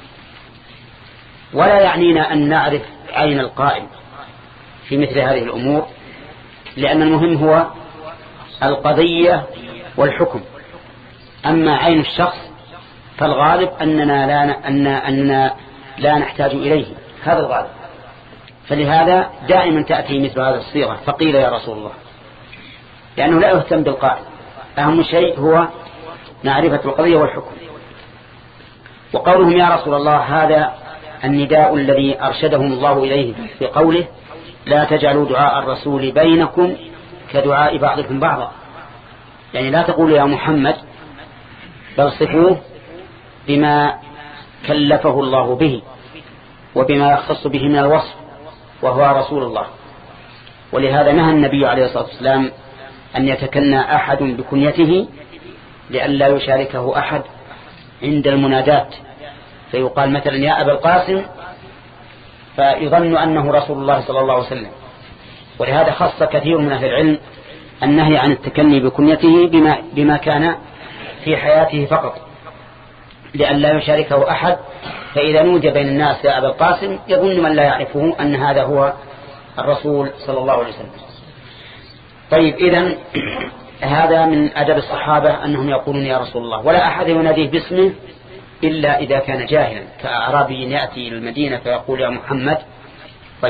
ولا يعنينا أن نعرف عين القائل في مثل هذه الأمور، لأن المهم هو القضية والحكم. أما عين الشخص فالغالب أننا لا, أن أننا لا نحتاج إليه، هذا الغالب. فلهذا دائما تأتي مثل هذا الصيغة فقيل يا رسول الله، لأنه لا يهتم بالقائل، أهم شيء هو معرفة القضية والحكم. وقولهم يا رسول الله هذا النداء الذي أرشدهم الله إليه في قوله لا تجعلوا دعاء الرسول بينكم كدعاء بعضكم بعضا، يعني لا تقولوا يا محمد، بل صفوه بما كلفه الله به وبما يختص به من الوصف، وهو رسول الله. ولهذا نهى النبي عليه الصلاة والسلام أن يتكنى أحد بكنيته لئلا يشاركه أحد عند المنادات، فيقال مثلا يا أبا القاسم فيظن أنه رسول الله صلى الله عليه وسلم. ولهذا خص كثير من أهل العلم النهي عن التكني بكنيته بما, بما كان في حياته فقط، لئلا يشاركه أحد، فإذا نودي بين الناس يا أبا القاسم يظن من لا يعرفه أن هذا هو الرسول صلى الله عليه وسلم. طيب إذن هذا من أدب الصحابة أنهم يقولون يا رسول الله، ولا أحد يناديه باسمه إلا إذا كان جاهلا، كأعرابي يأتي إلى المدينة فيقول يا محمد. طيب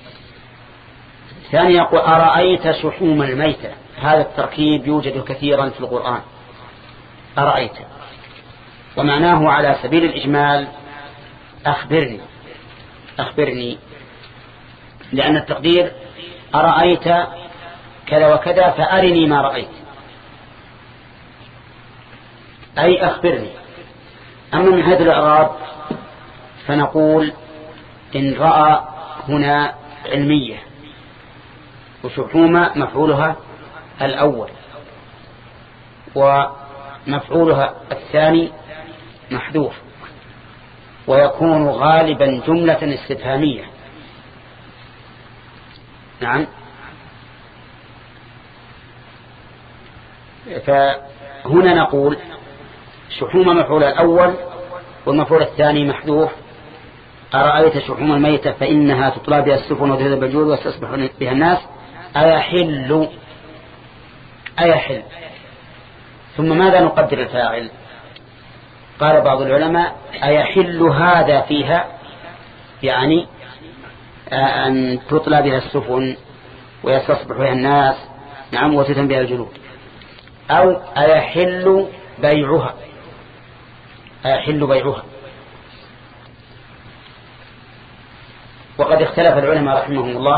ثاني يقول أرأيت شحوم الميتة. هذا التركيب يوجد كثيرا في القرآن، أرأيت، ومعناه على سبيل الإجمال أخبرني أخبرني، لأن التقدير أرأيت كذا وكذا فأرني ما رأيت، أي أخبرني. أما من هذا الإعراب فنقول إن رأى هنا علمية، وشحومة مفعولها الأول ومفعولها الثاني محذوف، ويكون غالبا جملة استفهامية. نعم. فهنا نقول شحومة مفعول الأول والمفعول الثاني محذوف. أرأيت شحوم الميتة فإنها تطلى بها السفن وتذهب الجود وتسبح بها الناس أيحل أيحل. ثم ماذا نقدر الفاعل؟ قال بعض العلماء أيحل هذا فيها، يعني أن تطلى بها السفن ويستصبح بها الناس، نعم، وتتم بها الجلود، أو أيحل بيعها أيحل بيعها. وقد اختلف العلماء رحمهم الله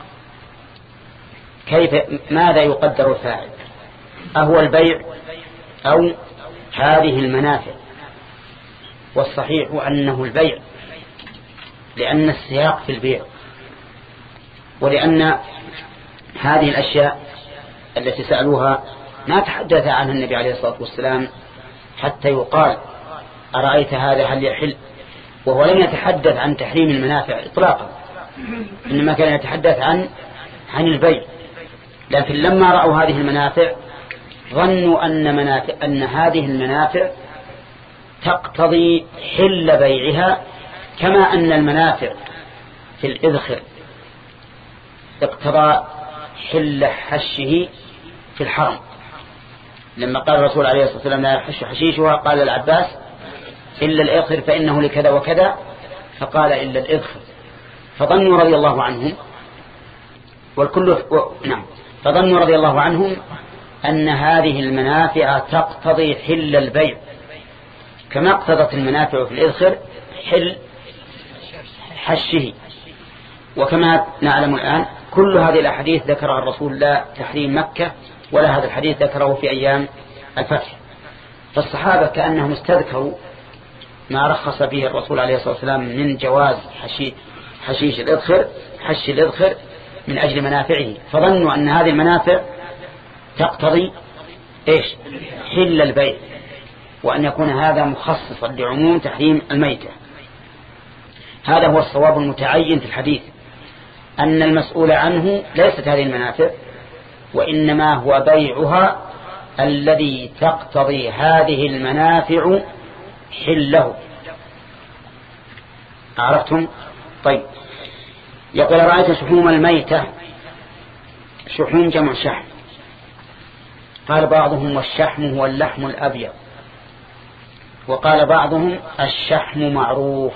كيف ماذا يقدر الفاعل، أهو البيع أو هذه المنافع؟ والصحيح أنه البيع، لأن السياق في البيع، ولأن هذه الأشياء التي سألوها ما تحدث عنها النبي عليه الصلاة والسلام حتى يقال أرأيت هذا هل يحل، وهو لم يتحدث عن تحريم المنافع إطلاقا، إنما كان يتحدث عن عن البيع. لكن لما رأوا هذه المنافع ظنوا أن, منافع أن هذه المنافع تقتضي حل بيعها، كما أن المنافع في الإذخر اقتضى حل حشه في الحرم. لما قال الرسول عليه الصلاة والسلام لا يحش حشيشها قال العباس إلا الإذخر فإنه لكذا وكذا، فقال إلا الإذخر. فظنوا رضي الله عنهم والكل و... نعم فظنوا رضي الله عنهم أن هذه المنافع تقتضي حل البيع، كما اقتضت المنافع في الإذخر حل حشه. وكما نعلم الآن كل هذه الأحاديث ذكرها الرسول لا تحريم مكة، ولا هذا الحديث ذكره في أيام الفتح. فالصحابة كأنهم استذكروا ما رخص به الرسول عليه الصلاة والسلام من جواز حشي حشيش الإذخر حش الإذخر من أجل منافعه، فظنوا أن هذه المنافع تقتضي إيش؟ حل البيع، وأن يكون هذا مخصصا لعموم تحريم الميتة. هذا هو الصواب المتعين في الحديث، أن المسؤول عنه ليست هذه المنافع، وإنما هو بيعها الذي تقتضي هذه المنافع حله. عرفتم؟ طيب، يقول رأيت شحوم الميتة. شحوم جمع شحم. قال بعضهم والشحم هو اللحم الأبيض، وقال بعضهم الشحم معروف.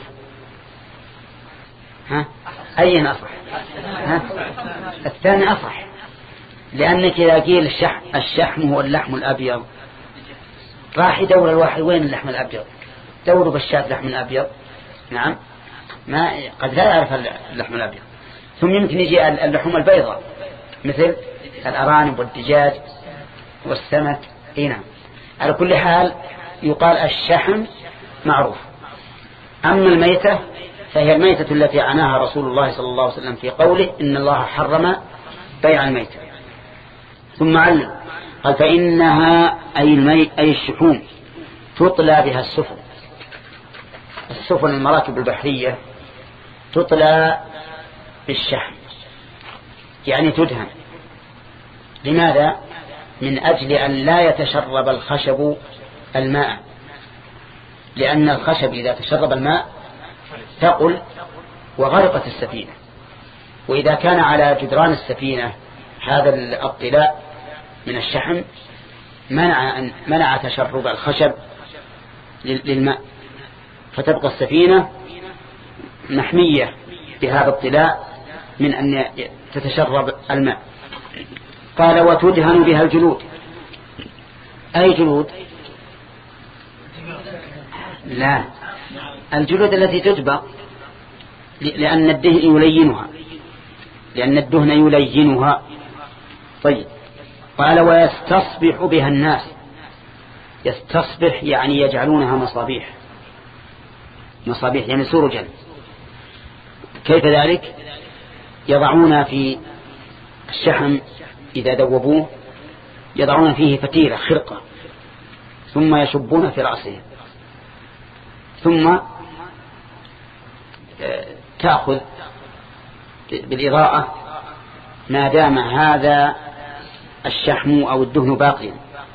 ها أين أصح؟ ها؟ الثاني أصح، لأنك إذا قيل الشحم, الشحم هو اللحم الأبيض راح يدور الواحد وين اللحم الأبيض، دوروا بالشاة لحم الأبيض. نعم، ما قد لا يعرف اللحم الأبيض. ثم يمكن يجي اللحوم البيضاء مثل الأرانب والدجاج والسمك. هنا على كل حال يقال الشحم معروف. أما الميتة فهي الميتة التي عناها رسول الله صلى الله عليه وسلم في قوله إن الله حرم بيع الميتة. ثم علم قال فإنها أي, المي... أي الشحوم تطلى بها السفن. السفن المراكب البحرية تطلى بالشحم، يعني تدهن. لماذا؟ من أجل أن لا يتشرب الخشب الماء، لأن الخشب إذا تشرب الماء ثقل وغرقت السفينة. وإذا كان على جدران السفينة هذا الطلاء من الشحم منع, أن منع تشرب الخشب للماء، فتبقى السفينة محمية بهذا الطلاء من أن تتشرب الماء. قال وتدهن بها الجلود. أي جلود؟ لا، الجلود التي تدبغ، لأن الدهن يلينها لأن الدهن يلينها. طيب، قال ويستصبح بها الناس. يستصبح يعني يجعلونها مصابيح. مصابيح يعني سرجا. كيف ذلك؟ يضعون في الشحم إذا ذوبوه يضعون فيه فتيلة خرقة، ثم يشبون في رأسه، ثم تأخذ بالإضاءة ما دام هذا الشحم أو الدهن باقيا.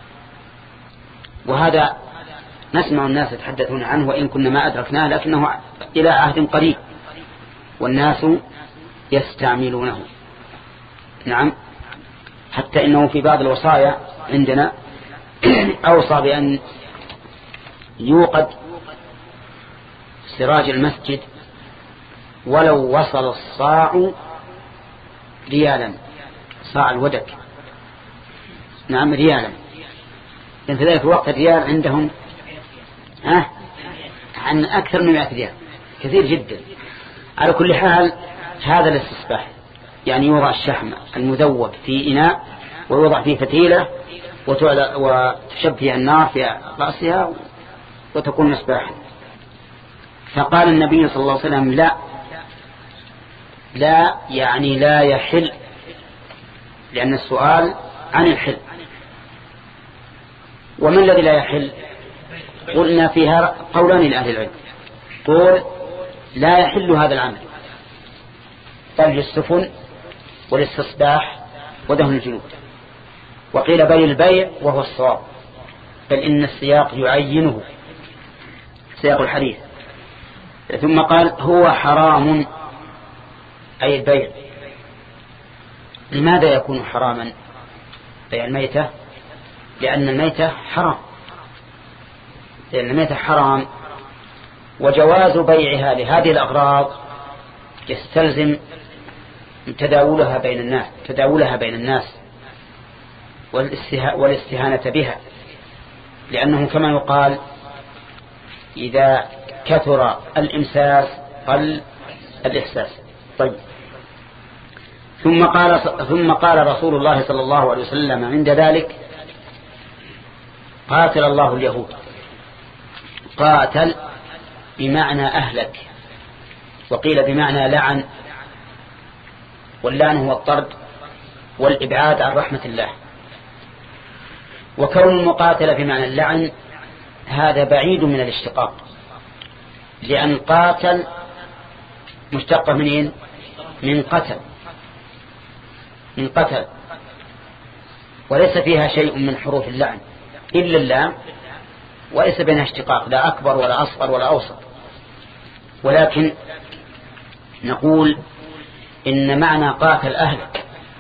وهذا نسمع الناس يتحدثون عنه وإن كنا ما أدركناه، لكنه إلى عهد قريب والناس يستعملونه. نعم، حتى إنه في بعض الوصايا عندنا أوصى بأن يوقد سراج المسجد ولو وصل الصاع ريالا، صاع الودك. نعم، ريالا. لأن في ذلك الوقت الريال عندهم ها عن أكثر من مئة ريال، كثير جدا. على كل حال هذا الاستصباح، يعني يوضع الشحم المذوب في إناء ويوضع فيه فتيلة وتشب فيها النار في رأسها وتكون مسباحا. فقال النبي صلى الله عليه وسلم لا لا يعني لا يحل، لأن السؤال عن الحل. وما الذي لا يحل؟ قلنا فيها قولان لأهل العلم. قول لا يحل هذا العمل، طلج السفن والاستصباح ودهن الجلود. وقيل بيع البيع وهو الصواب، بل إن السياق يعينه سياق الحديث. ثم قال هو حرام أي البيع. لماذا يكون حراما بيع الميتة؟ لأن الميتة حرام، لأن الميتة حرام وجواز بيعها لهذه الأغراض يستلزم تداولها بين الناس تداولها بين الناس والاستهانة بها، لأنه كما يقال إذا كثر الإمساس قل الإحساس. طيب. ثم قال ثم قال رسول الله صلى الله عليه وسلم عند ذلك: قاتل الله اليهود. قاتل بمعنى أهلك، وقيل بمعنى لعن، واللعن هو الطرد والإبعاد عن رحمة الله. وكون المقاتلة بمعنى اللعن هذا بعيد من الاشتقاق، لأن قاتل مشتقة منين؟ من قتل من قتل وليس فيها شيء من حروف اللعن إلا اللام، وليس بينها اشتقاق لا أكبر ولا أصغر ولا أوسط. ولكن نقول إن معنى قاتل أهلك،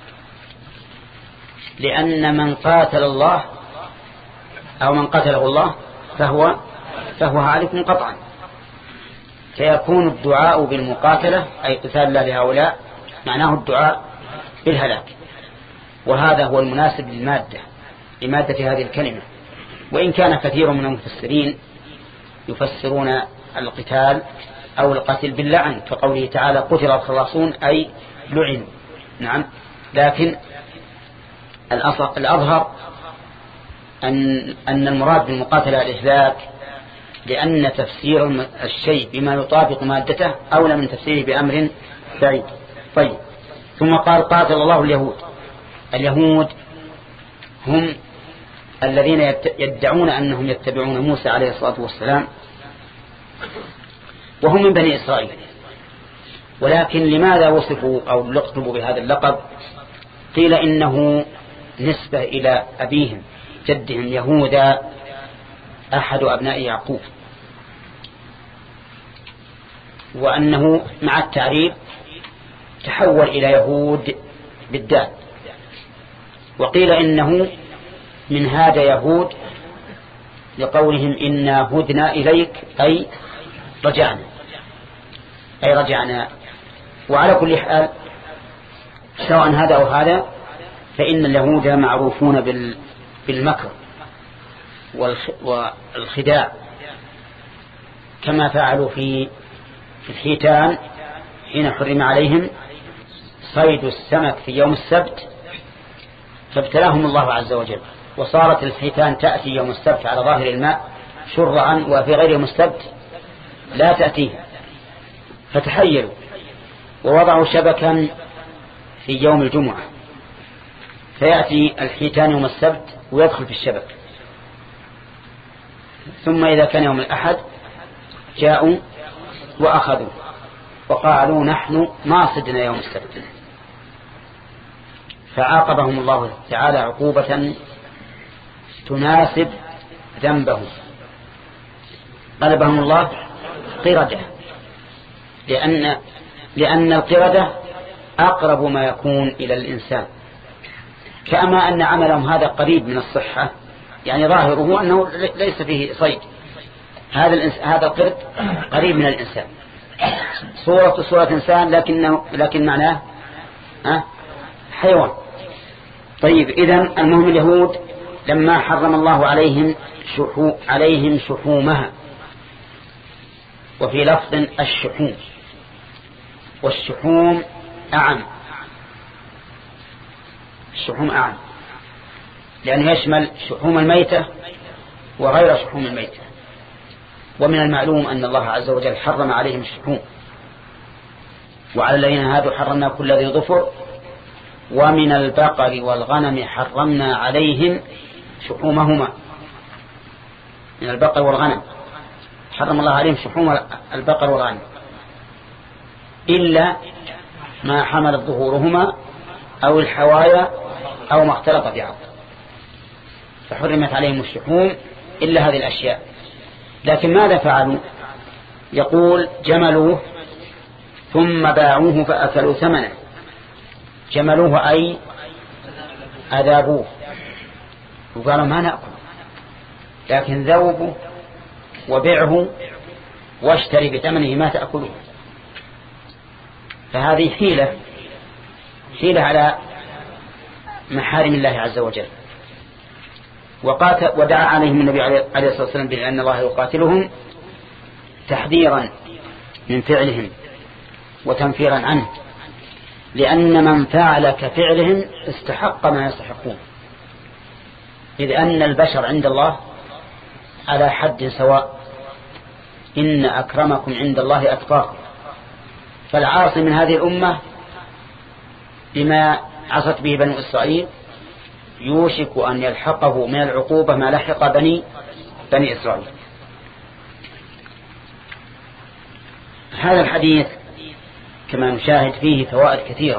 لأن من قاتل الله أو من قتله الله فهو فهو هالك قطعا، فيكون الدعاء بالمقاتلة أي قتال الله لهؤلاء معناه الدعاء بالهلاك. وهذا هو المناسب للمادة لمادة هذه الكلمة، وإن كان كثير من المفسرين يفسرون القتال أو القتل باللعن، كقوله تعالى: قتل الخلاصون أي لعنوا. نعم، لكن الأظهر أن أن المراد بالمقاتلة الإهلاك، لأن تفسير الشيء بما يطابق مادته أولى من تفسيره بأمر بعيد. طيب. ثم قال: قاتل الله اليهود. اليهود هم الذين يدعون أنهم يتبعون موسى عليه الصلاة والسلام، وهم من بني إسرائيل، ولكن لماذا وصفوا أو لقبوا بهذا اللقب؟ قيل إنه نسبة إلى أبيهم جدهم يهوذا أحد أبناء يعقوب، وأنه مع التعريب تحول إلى يهود بالدال. وقيل إنه من هذا يهود لقولهم إنا هدنا إليك أي رجعنا أي رجعنا. وعلى كل حال سواء هذا أو هذا فإن اليهود معروفون بالمكر والخداع، كما فعلوا في الحيتان حين حرم عليهم صيد السمك في يوم السبت فابتلاهم الله عز وجل، وصارت الحيتان تأتي يوم السبت على ظاهر الماء شرعا، وفي غير يوم السبت لا تأتيه، فتحيلوا ووضعوا شبكا في يوم الجمعة، فيأتي الحيتان يوم السبت ويدخل في الشبك، ثم إذا كان يوم الأحد جاءوا وأخذوا وقالوا نحن ما صدنا يوم السبت، فعاقبهم الله تعالى عقوبة تناسب ذنبهم، قلبهم الله قردة، لأن لأن القردة أقرب ما يكون إلى الإنسان، كما أن عملهم هذا قريب من الصحة، يعني ظاهره أنه ليس فيه صيد، هذا هذا القرد قريب من الإنسان، صورة صورة إنسان لكنه لكن معناه أه حيوان. طيب، إذن المهم اليهود لما حرم الله عليهم شحو عليهم شحومها، وفي لفظ الشحوم، والشحوم أعم، الشحوم أعم لأنه يشمل شحوم الميتة وغير شحوم الميتة. ومن المعلوم أن الله عز وجل حرم عليهم الشحوم، وعلى الذين هادوا حرمنا كل ذي ظفر، ومن البقر والغنم حرمنا عليهم شحومهما. من البقر والغنم حرم الله عليهم شحوم البقر والغنم إلا ما حملت ظهورهما أو الحوايا أو ما اختلط بعض، فحرمت عليهم الشحوم إلا هذه الأشياء. لكن ماذا فعلوا؟ يقول جملوه ثم باعوه فأكلوا ثمنه. جملوه أي أذابوه وقالوا ما نأكل، لكن ذوبوا وبيعه واشتري بثمنه ما تأكله. فهذه حيلة حيلة على محارم الله عز وجل. وقاتل ودعا عليهم النبي عليه الصلاة والسلام بأن الله يقاتلهم تحذيرا من فعلهم وتنفيرا عنه، لأن من فعل كفعلهم استحق ما يستحقون، إذ أن البشر عند الله على حد سواء، إن أكرمكم عند الله أتقاكم. فالعاصي من هذه الأمة بما عصت به بنو إسرائيل يوشك أن يلحقه من العقوبة ما لحق بني بني إسرائيل. هذا الحديث كما نشاهد فيه فوائد كثيرة،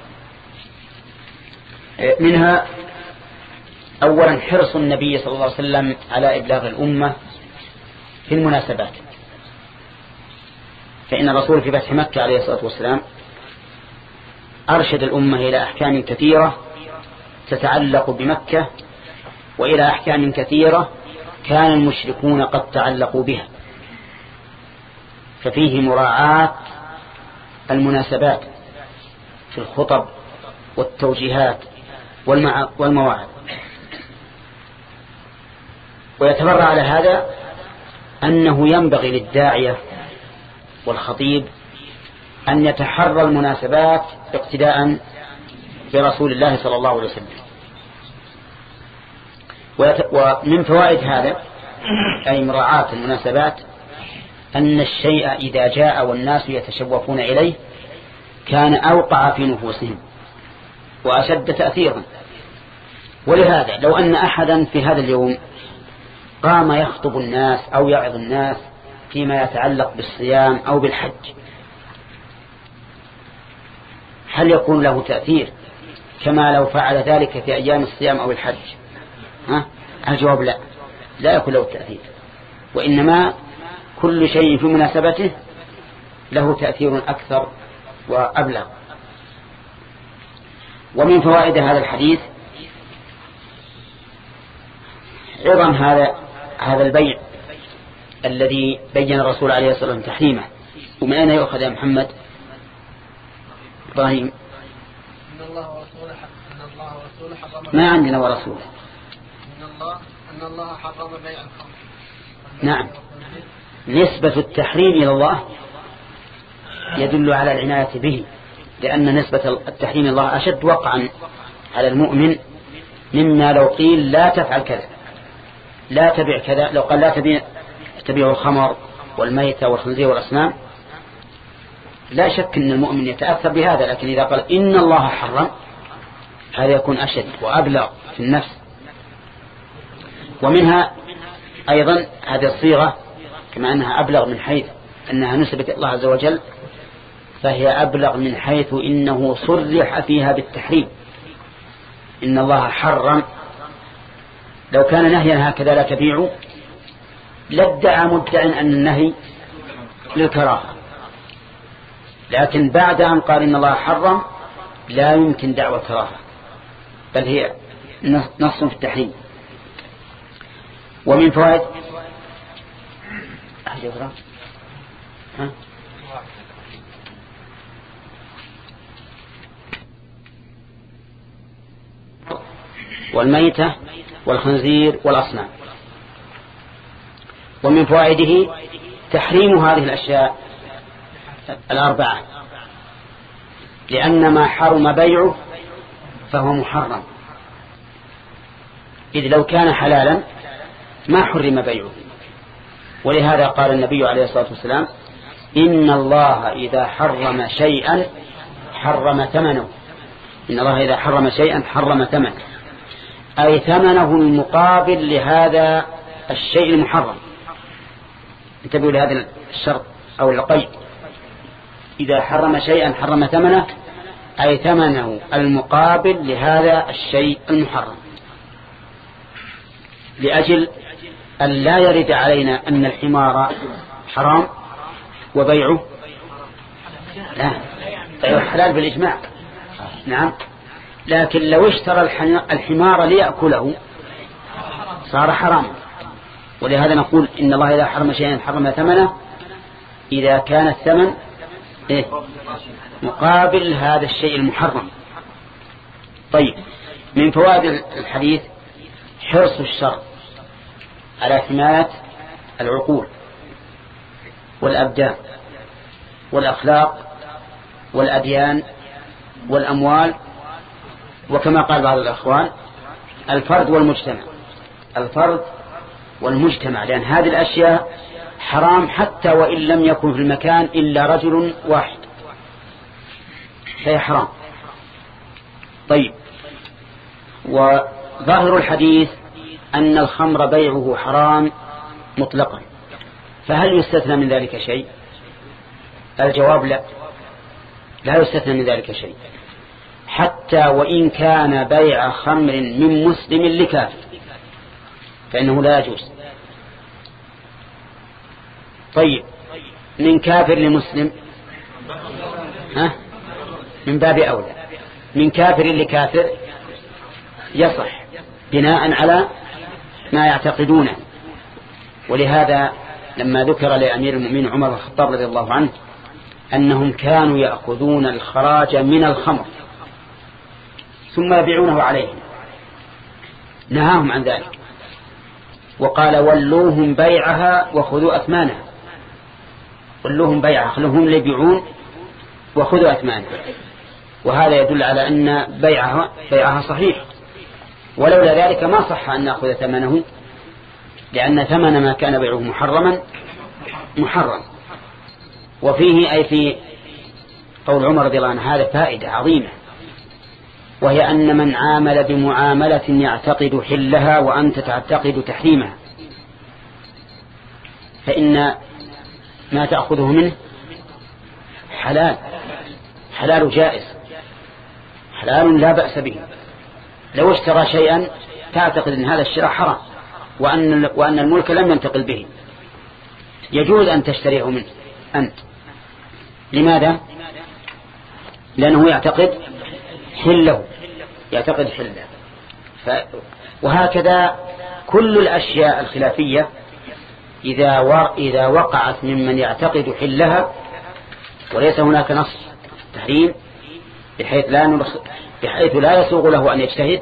منها أولا حرص النبي صلى الله عليه وسلم على إبلاغ الأمة في المناسبات، فإن الرسول في فتح مكة عليه الصلاة والسلام أرشد الأمة إلى أحكام كثيرة تتعلق بمكة، وإلى أحكام كثيرة كان المشركون قد تعلقوا بها، ففيه مراعاة المناسبات في الخطب والتوجيهات والمواعظ. ويتبرع على هذا أنه ينبغي للداعية والخطيب أن يتحرى المناسبات اقتداء برسول الله صلى الله عليه وسلم. ومن فوائد هذا أي مراعاة المناسبات أن الشيء إذا جاء والناس يتشوفون إليه كان أوقع في نفوسهم وأشد تأثيرا. ولهذا لو أن أحدا في هذا اليوم قام يخطب الناس أو يعظ الناس فيما يتعلق بالصيام أو بالحج، هل يكون له تأثير كما لو فعل ذلك في أيام الصيام أو الحج؟ ها؟ الجواب لا، لا يكون له تأثير، وإنما كل شيء في مناسبته له تأثير أكثر وأبلغ. ومن فوائد هذا الحديث عظم هذا هذا البيع الذي بين الرسول عليه الصلاة والسلام تحريمه. ومن أين يؤخذ يا محمد إبراهيم؟ إن الله ورسوله إن الله ورسوله حرم ما عندنا ورسوله. إن الله إن الله حرم بيع الخمر. نعم، نسبة التحريم إلى الله يدل على العناية به، لأن نسبة التحريم إلى الله أشد وقعا على المؤمن مما لو قيل لا تفعل كذا، لا تبيع كذا. لو قال لا تبيع تبيع الخمر والميتة والخنزير والأصنام لا شك أن المؤمن يتأثر بهذا، لكن إذا قال إن الله حرم هذا يكون أشد وأبلغ في النفس. ومنها أيضا هذه الصيغة كما أنها أبلغ من حيث أنها نسبت الله عز وجل، فهي أبلغ من حيث إنه صرح فيها بالتحريم. إن الله حرم، لو كان نهيا هكذا لا تبيعوا لادعى مدع أن النهي للكراهة، لكن بعد أن قال إن الله حرم لا يمكن دعوى كراهة، بل هي نص في التحريم. ومن فوائد ها؟ والميتة والخنزير والأصنام. ومن فوائده تحريم هذه الأشياء الأربعة، لأن ما حرم بيعه فهو محرم، إذ لو كان حلالا ما حرم بيعه. ولهذا قال النبي عليه الصلاة والسلام إن الله إذا حرم شيئا حرم ثمنه. إن الله إذا حرم شيئا حرم ثمنه، أي ثمنه المقابل لهذا الشيء المحرم. انتبهوا لهذا الشرط أو القيد، إذا حرم شيئا حرم ثمنه، أي ثمنه المقابل لهذا الشيء المحرم، لأجل أن لا يرد علينا أن الحمار حرام وبيعه لا، بيعه حلال بالإجماع. نعم، لكن لو اشترى الحمار ليأكله صار حرام. ولهذا نقول إن الله إذا حرم شيئا حرم ثمنه، إذا كان الثمن إيه؟ مقابل هذا الشيء المحرم. طيب، من فوائد الحديث حرص الشرع على حماية العقول والأبدان والأخلاق والأديان والأموال، وكما قال بعض الأخوان الفرد والمجتمع، الفرد والمجتمع، لأن هذه الأشياء حرام حتى وإن لم يكن في المكان إلا رجل واحد فهي حرام. طيب، وظاهر الحديث أن الخمر بيعه حرام مطلقا، فهل يستثنى من ذلك شيء؟ الجواب لا، لا يستثنى من ذلك شيء، حتى وإن كان بيع خمر من مسلم لكافر فإنه لا يجوز. طيب، من كافر لمسلم ها؟ من باب أولى. من كافر لكافر يصح بناء على ما يعتقدونه. ولهذا لما ذكر لأمير المؤمنين عمر بن الخطاب رضي الله عنه أنهم كانوا يأخذون الخراج من الخمر ثم يبيعونه عليهم، نهاهم عن ذلك وقال ولوهم بيعها وخذوا أثمانها. ولوهم بيعها، خلوهم اللي يبيعون وخذوا أثمانها. وهذا يدل على أن بيعها, بيعها صحيح، ولولا ذلك ما صح أن نأخذ ثمنه، لأن ثمن ما كان بيعه محرما محرم. وفيه أي في قول عمر رضي الله عنه هذا فائدة عظيمة، وهي أن من عامل بمعاملة يعتقد حلها وأنت تعتقد تحريمها فإن ما تأخذه منه حلال، حلال جائز، حلال لا بأس به. لو اشترى شيئا تعتقد أن هذا الشراء حرام وأن, وأن الملك لم ينتقل به، يجوز أن تشتريه منه أنت. لماذا؟ لأنه يعتقد حله، يعتقد حله. ف... وهكذا كل الأشياء الخلافية إذا, و... إذا وقعت ممن يعتقد حلها وليس هناك نص تحريم بحيث لا, نرخ... بحيث لا يسوغ له أن يجتهد،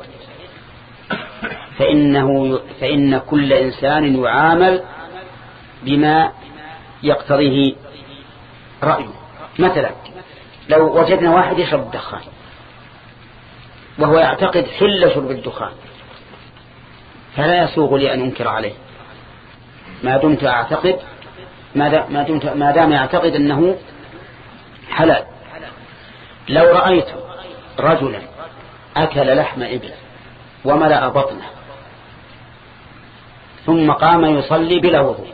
فإنه فإن كل إنسان يعامل بما يقتضيه رأيه. مثلا لو وجدنا واحد يشرب الدخان وهو يعتقد حل شرب الدخان فلا يسوغ لي أن أنكر عليه ما دمت أعتقد ما دمت ما دام يعتقد أنه حلال. لو رأيت رجلا أكل لحم إبل وملأ بطنه ثم قام يصلي بلا وضوء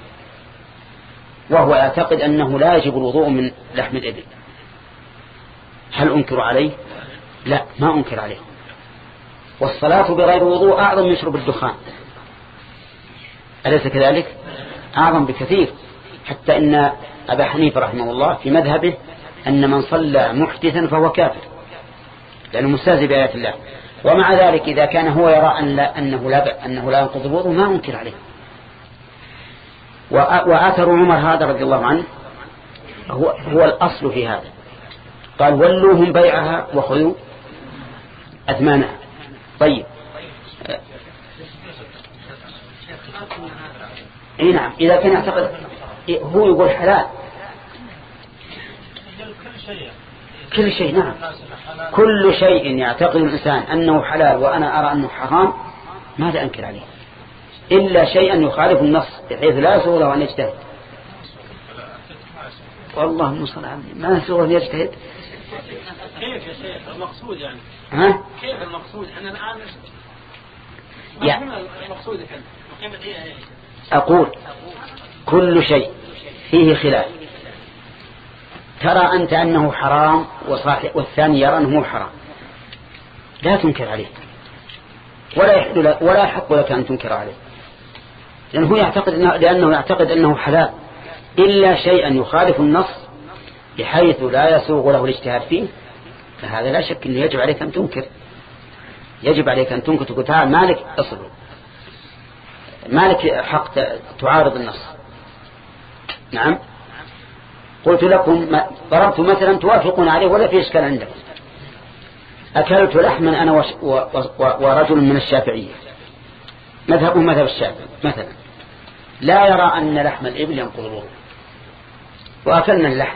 وهو يعتقد أنه لا يجب الوضوء من لحم الإبل، هل أنكر عليه؟ لا، ما أنكر عليه. والصلاة بغير وضوء أعظم من شرب الدخان، أليس كذلك؟ أعظم بكثير، حتى إن أبا حنيفة رحمه الله في مذهبه أن من صلى محدثا فهو كافر لأنه مستهزئ بآيات الله. ومع ذلك إذا كان هو يرى أن لا أنه لا أنه لا ينقض الوضوء ما أنكر عليه. وآثر عمر هذا رضي الله عنه هو, هو الأصل في هذا، قال ولوهم بيعها وخذوا أثمانها. طيب، اي نعم، إذا كان يعتقد هو يقول حلال كل شيء، نعم كل شيء يعتقد الإنسان أنه حلال وأنا أرى أنه حرام ماذا أنكر عليه إلا شيئا يخالف النص بحيث لا يسوغ له أن يجتهد. والله المصطلح ما يسوغ أن يجتهد. كيف يا شيخ المقصود يعني ها؟ كيف المقصود احنا الآن يعني المقصود أقول كل شيء فيه خلاف ترى أنت أنه حرام والثاني يرى أنه حرام لا تنكر عليه ولا يحق لك, ولا يحق لك أن تنكر عليه لأنه يعتقد أنه لأنه يعتقد أنه حلال إلا شيئا يخالف النص بحيث لا يسوغ له الاجتهاد فيه، فهذا لا شك أنه يجب عليك أن تنكر يجب عليك أن تنكر تقول تعال مالك أصله مالك حق تعارض النص. نعم. قلت لكم ضربت مثلا توافقون عليه ولا في إشكال عندكم. أكلت لحما أنا ورجل من الشافعية، مذهبه مذهب الشافعي مثلا، لا يرى أن لحم الإبل ينقض الوضوء، وأكلنا اللحم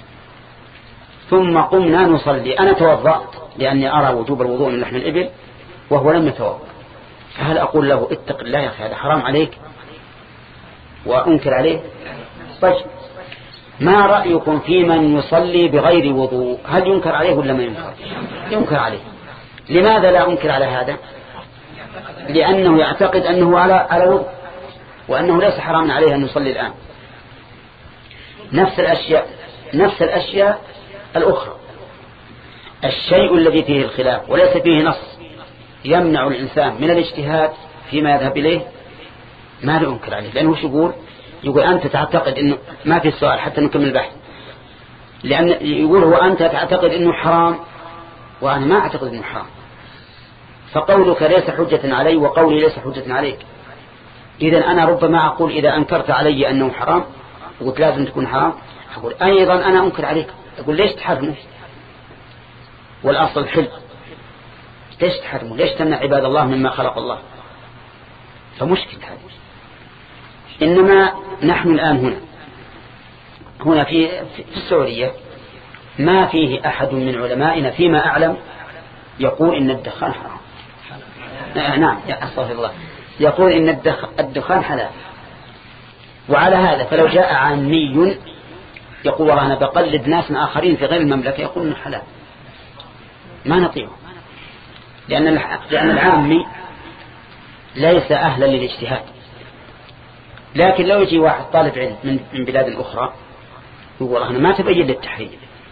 ثم قمنا نصلي، أنا توضأت لأني أرى وجوب الوضوء من لحم الإبل وهو لم يتوضأ، فهل أقول له اتق الله يا أخي هذا حرام عليك وأنكر عليه؟ طيب ما رأيكم في من يصلي بغير وضوء؟ هل ينكر عليه ولا ما ينكر؟ ينكر عليه. لماذا لا أنكر على هذا؟ لأنه يعتقد أنه على على وضوء وأنه ليس حراما عليه أن يصلي الآن. نفس الأشياء نفس الأشياء الأخرى، الشيء الذي فيه الخلاف وليس فيه نص يمنع الإنسان من الاجتهاد فيما يذهب إليه ما لا أنكر عليه، لأنه شو يقول؟ يقول أنت تعتقد أنه ما في السؤال حتى نكمل البحث، لأن يقول هو أنت تعتقد أنه حرام وأنا ما أعتقد أنه حرام، فقولك ليس حجة علي وقولي ليس حجة عليك. إذن أنا ربما أقول إذا أنكرت علي أنه حرام وقلت لازم تكون حرام، أقول أيضا أنا أنكر عليك، أقول ليش تحرمه والأصل الحل، ليش تحرمه؟ ليش تمنع عباد الله مما خلق الله؟ فمشكلة هذا. إنما نحن الآن هنا هنا في في السعودية ما فيه أحد من علمائنا فيما أعلم يقول إن الدخان حرام. نعم أستغفر الله، يقول إن الدخان حلال. وعلى هذا فلو جاء عامي يقول والله أنا بقلد ناس آخرين في غير المملكة يقول إنه حلال، ما نطيعه، لأن لأن العامي ليس أهلا للاجتهاد. لكن لو يجي واحد طالب علم من من بلاد أخرى يقول والله أنا ما تبين للتحريم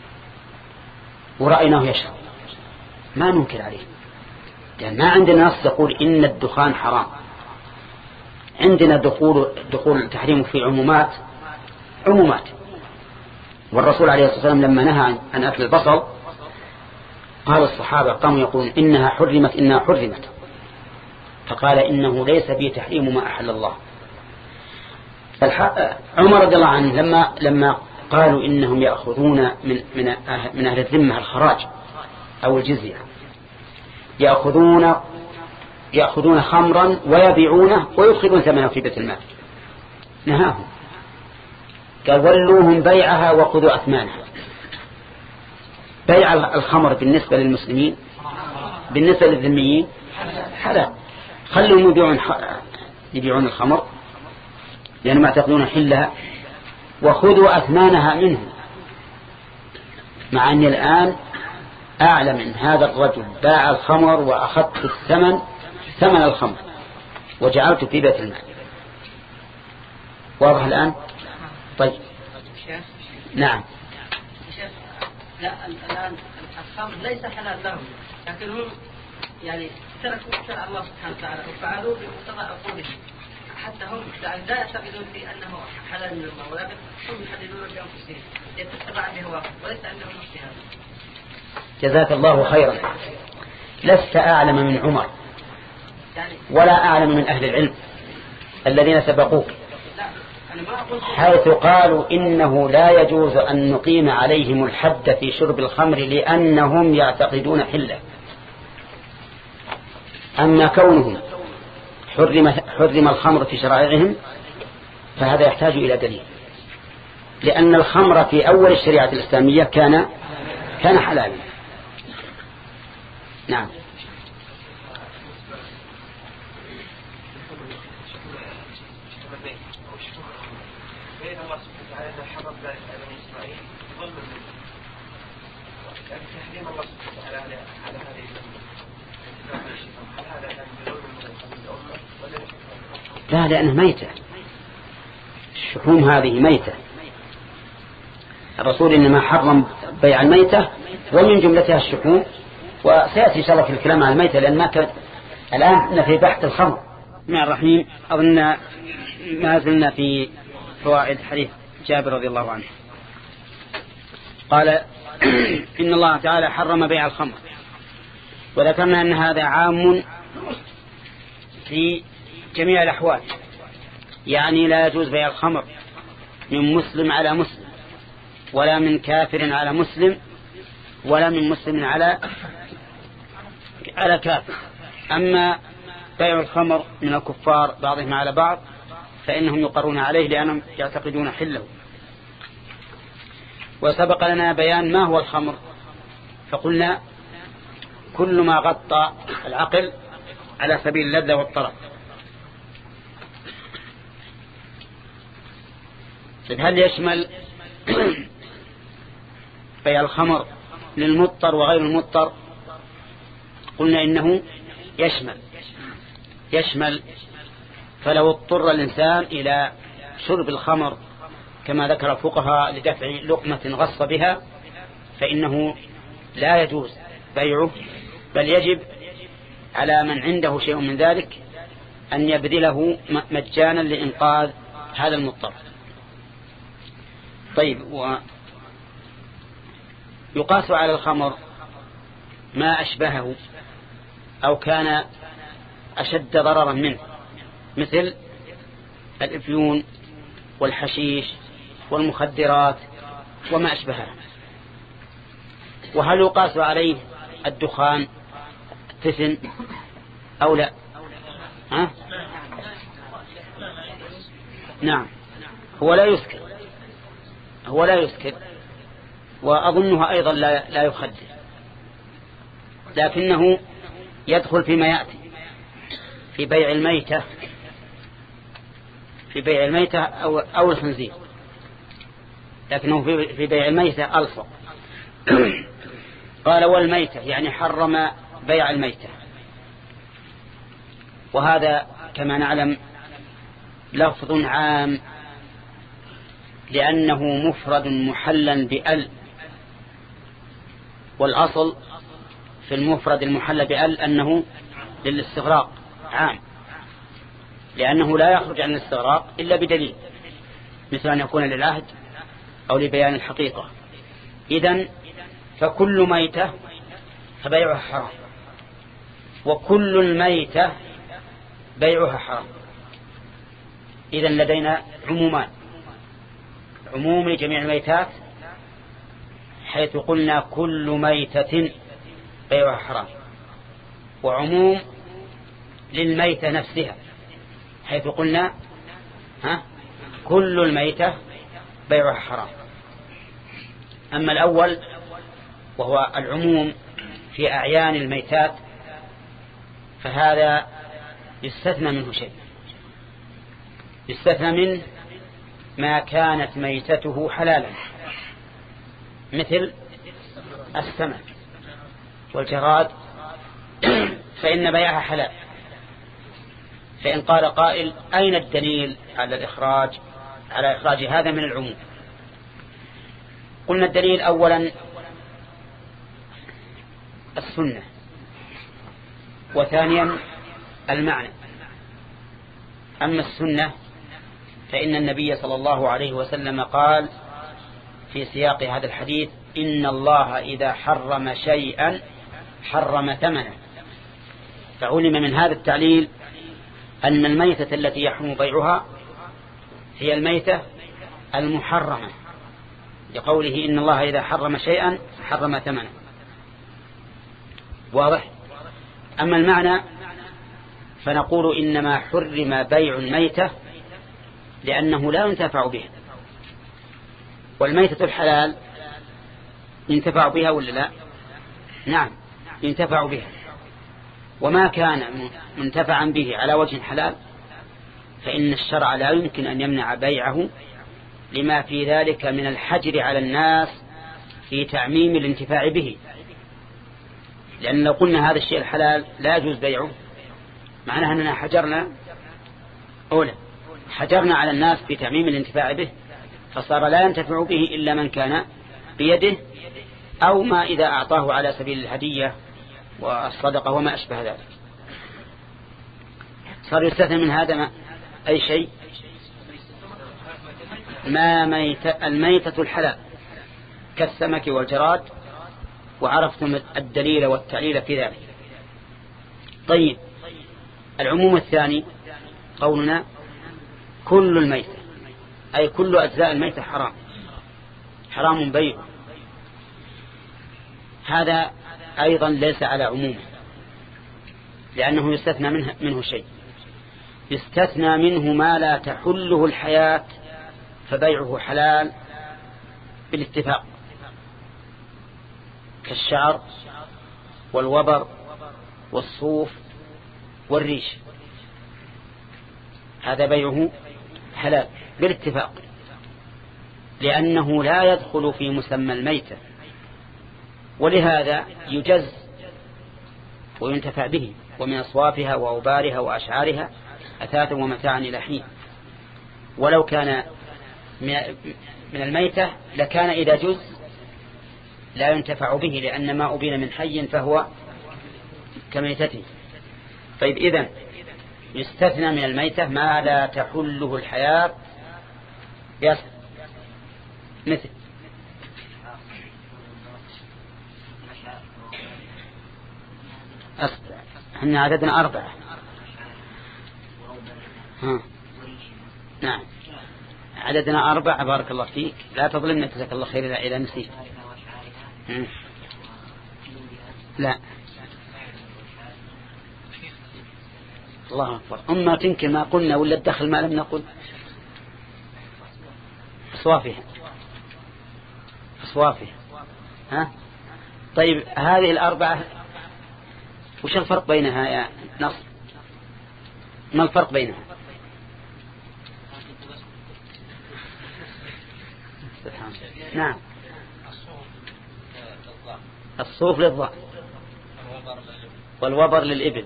ورأيناه يشرب، ما ننكر عليه، لأن ما عندنا نص يقول إن الدخان حرام. عندنا دخول دخول التحريم في عمومات عمومات والرسول عليه الصلاة والسلام لما نهى عن أكل البصل قال الصحابة قاموا يقولون إنها حرمت إنها حرمت، فقال إنه ليس فيه تحريم ما أحل الله. عمر رضي الله عنه لما لما قالوا إنهم يأخذون من من من أهل الذمة الخراج أو الجزية، يأخذون يأخذون خمرا ويبيعونه ويدخلون ثمنه في بيت المال، نهاهم قال ولوهم بيعها وخذوا أثمانها. بيع الخمر بالنسبة للمسلمين بالنسبة للذميين حلال، خلوهم يبيعون يبيعون الخمر لأنهم يعتقدون حلها وخذوا أثمانها منهم. مع أني الآن أعلم من هذا الرجل باع الخمر وأخذت الثمن ثمن الخمر وجعلته في بيت المال. واضح الآن؟ طيب نعم. لا الآن الخمر ليس حلال لهم، لكن هم يعني تركوا شرع الله سبحانه وتعالى وفعلوا بمقتضى عقولهم، حتى هم لا يعتقدون في أنه حلال من الله، ولكن هم يحللون بأنفسهم يتبع بهواه وليس أنهم اجتهاد. جزاك الله خيرا. لست أعلم من عمر ولا أعلم من أهل العلم الذين سبقوك حيث قالوا إنه لا يجوز أن نقيم عليهم الحد في شرب الخمر لأنهم يعتقدون حله. أما كونهم حرم, حرم الخمر في شرائعهم فهذا يحتاج إلى دليل، لأن الخمر في أول الشريعة الإسلامية كان كان حلالا. نعم. لا لأنه ميتة، الشحوم هذه ميتة، الرسول إنما حرم بيع الميتة ومن جملتها الشحوم، وسيأتي إن شاء الله في الكلام عن الميتة لأن ما كان الآن في بحث الخمر. بسم الله الرحيم. أظن ما زلنا في فوائد حديث جابر رضي الله عنه. قال إن الله تعالى حرم بيع الخمر، وذكرنا أن هذا عام في جميع الأحوال، يعني لا يجوز بيع الخمر من مسلم على مسلم ولا من كافر على مسلم ولا من مسلم على على كافر. أما بيع الخمر من الكفار بعضهم على بعض فإنهم يقرون عليه لأنهم يعتقدون حله. وسبق لنا بيان ما هو الخمر، فقلنا كل ما غطى العقل على سبيل اللذة والطرب. هل يشمل بيع الخمر للمضطر وغير المضطر؟ قلنا إنه يشمل يشمل فلو اضطر الإنسان إلى شرب الخمر كما ذكر الفقهاء لدفع لقمة غص بها فإنه لا يجوز بيعه، بل يجب على من عنده شيء من ذلك أن يبذله مجانا لإنقاذ هذا المضطر. طيب، ويقاس على الخمر ما أشبهه أو كان أشد ضررا منه مثل الإفيون والحشيش والمخدرات وما أشبهها. وهل يقاس عليه الدخان التسن أو لا؟ ها؟ نعم، هو لا يسكر هو لا يسكر وأظنها أيضا لا, لا يخدر، لكنه يدخل فيما يأتي في بيع الميتة في بيع الميتة أو, أو الخنزير، لكنه في, في بيع الميتة ألصق. قال والميتة يعني حرم بيع الميتة، وهذا كما نعلم لفظ عام لأنه مفرد محلا بأل، والأصل في المفرد المحل بأل أنه للاستغراق عام، لأنه لا يخرج عن الاستغراق إلا بدليل، مثل أن يكون للعهد أو لبيان الحقيقة. إذن فكل ميتة فبيعها حرام، وكل الميتة بيعها حرام. إذن لدينا عمومان: عموم لجميع الميتات حيث قلنا كل ميتة بيعها حرام، وعموم للميتة نفسها حيث قلنا ها كل الميتة بيعها حرام. أما الأول وهو العموم في أعيان الميتات فهذا يستثنى منه شيء، يستثنى منه ما كانت ميتته حلالا مثل السمك والجراد فإن بيعها حلال. فإن قال قائل أين الدليل على الإخراج على إخراج هذا من العموم؟ قلنا الدليل أولا السنة، وثانيا المعنى. أما السنة فإن النبي صلى الله عليه وسلم قال في سياق هذا الحديث: إن الله إذا حرم شيئا حرم ثمنه. فعلم من هذا التعليل أن الميتة التي يحرم بيعها هي الميتة المحرمة، لقوله إن الله إذا حرم شيئا حرم ثمنه. واضح؟ أما المعنى فنقول إنما حرم بيع الميتة لأنه لا ينتفع بها، والميتة الحلال ينتفع بها ولا لا؟ نعم ينتفع بها، وما كان منتفعا به على وجه حلال فإن الشرع لا يمكن أن يمنع بيعه لما في ذلك من الحجر على الناس في تعميم الانتفاع به. لأن لو قلنا هذا الشيء الحلال لا يجوز بيعه معناها أننا حجرنا أولا حجرنا على الناس في تعميم الانتفاع به، فصار لا ينتفع به إلا من كان بيده أو ما إذا أعطاه على سبيل الهدية والصدقة وما أشبه ذلك. صار يستثنى من هذا ما أي شيء ما ميت الميتة الحلال كالسمك والجراد، وعرفتم الدليل والتعليل في ذلك. طيب، العموم الثاني قولنا كل الميتة، أي كل أجزاء الميتة حرام. حرام بيعه. هذا أيضا ليس على عمومه، لأنه يستثنى منه, منه شيء، يستثنى منه ما لا تحله الحياة فبيعه حلال بالاتفاق، كالشعر والوبر والصوف والريش، هذا بيعه حلال بالاتفاق، لأنه لا يدخل في مسمى الميتة، ولهذا يجز وينتفع به، ومن أصوافها وأوبارها وأشعارها أثاثا ومتاعا إلى حين. ولو كان من الميتة لكان إذا جز لا ينتفع به، لأن ما أبين من حي فهو كميتته. طيب إذن يستثنى من الميتة ما لا تحله الحياة، يصل مثل احنا عددنا أربعة. ها. نعم عددنا أربعة. بارك الله فيك، لا تظلمنا جزاك الله خير إذا نسيت. لا الله أكبر، أما تنكر ما قلنا ولا تدخل ما لم نقل. أصوافها أصوافها ها. طيب هذه الأربعة وش الفرق بينها يا نصر؟ ما الفرق بينها؟ نعم الصوف للضأن والوبر للإبل،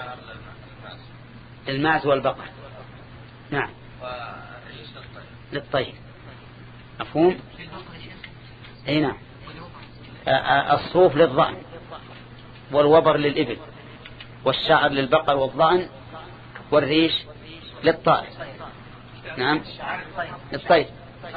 الماعز والبقر. نعم للطير. مفهوم؟ اي نعم. الصوف للضأن والوبر للإبل والشعر للبقر والضأن والريش للطائر. نعم للطير.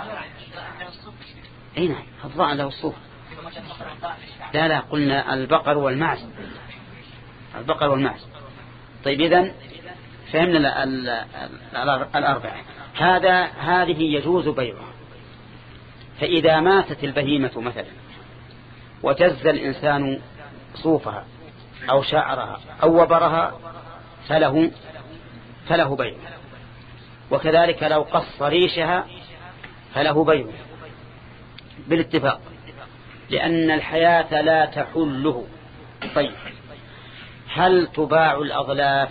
اي نعم الضأن له الصوف. لا لا قلنا البقر والمعز، البقر والمعز. طيب إذن فهمنا الأربعة. هذا هذه يجوز بيعها. فإذا ماتت البهيمة مثلا وجز الإنسان صوفها أو شعرها أو وبرها فله فله بيع، وكذلك لو قص ريشها فله بيع بالاتفاق، لأن الحياة لا تحله. طيب هل تباع الأغلاف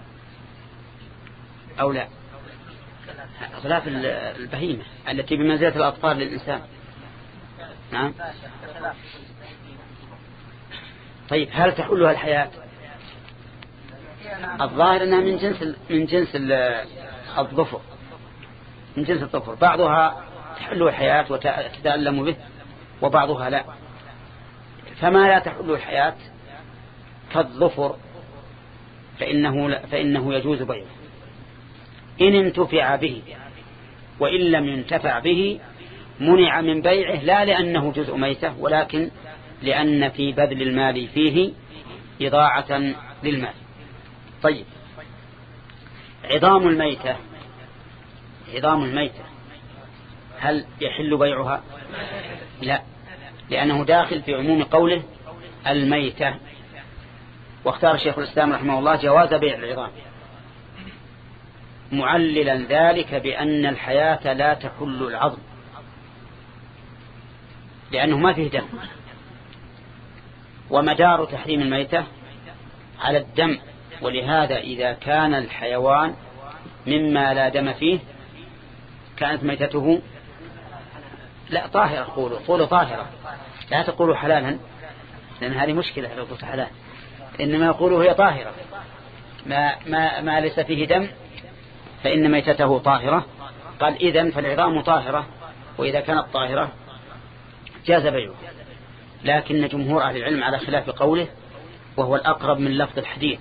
أو لا؟ أغلاف البهيمة التي بمنزلة الأطفال للإنسان. نعم. طيب هل تحلها الحياة؟ الظاهر أنها من جنس من جنس الظفر، من جنس الظفر، بعضها تحله الحياة وتتألم به وبعضها لا. فما لا تحله الحياة كالظفر فإنه, فإنه يجوز بيعه إن انتفع به، وإن لم ينتفع به منع من بيعه، لا لأنه جزء ميتة، ولكن لأن في بذل المال فيه إضاعة للمال. طيب عظام الميتة، عظام الميتة هل يحل بيعها؟ لا، لأنه داخل في عموم قوله الميتة. واختار شيخ الإسلام رحمه الله جواز بيع العظام، معللا ذلك بأن الحياة لا تحل العظم، لأنه ما فيه دم، ومدار تحريم الميتة على الدم، ولهذا إذا كان الحيوان مما لا دم فيه كانت ميتته لا طاهرة. قولوا قولوا طاهرة، لا تقولوا حلالا، لأن هذه مشكلة لو قلت حلال، إنما يقولوا هي طاهرة. ما, ما, ما ليس فيه دم فإن ميتته طاهرة. قال إذن فالعظام طاهرة، وإذا كانت طاهرة جاز بيعه. لكن جمهور أهل العلم على خلاف قوله، وهو الأقرب من لفظ الحديث،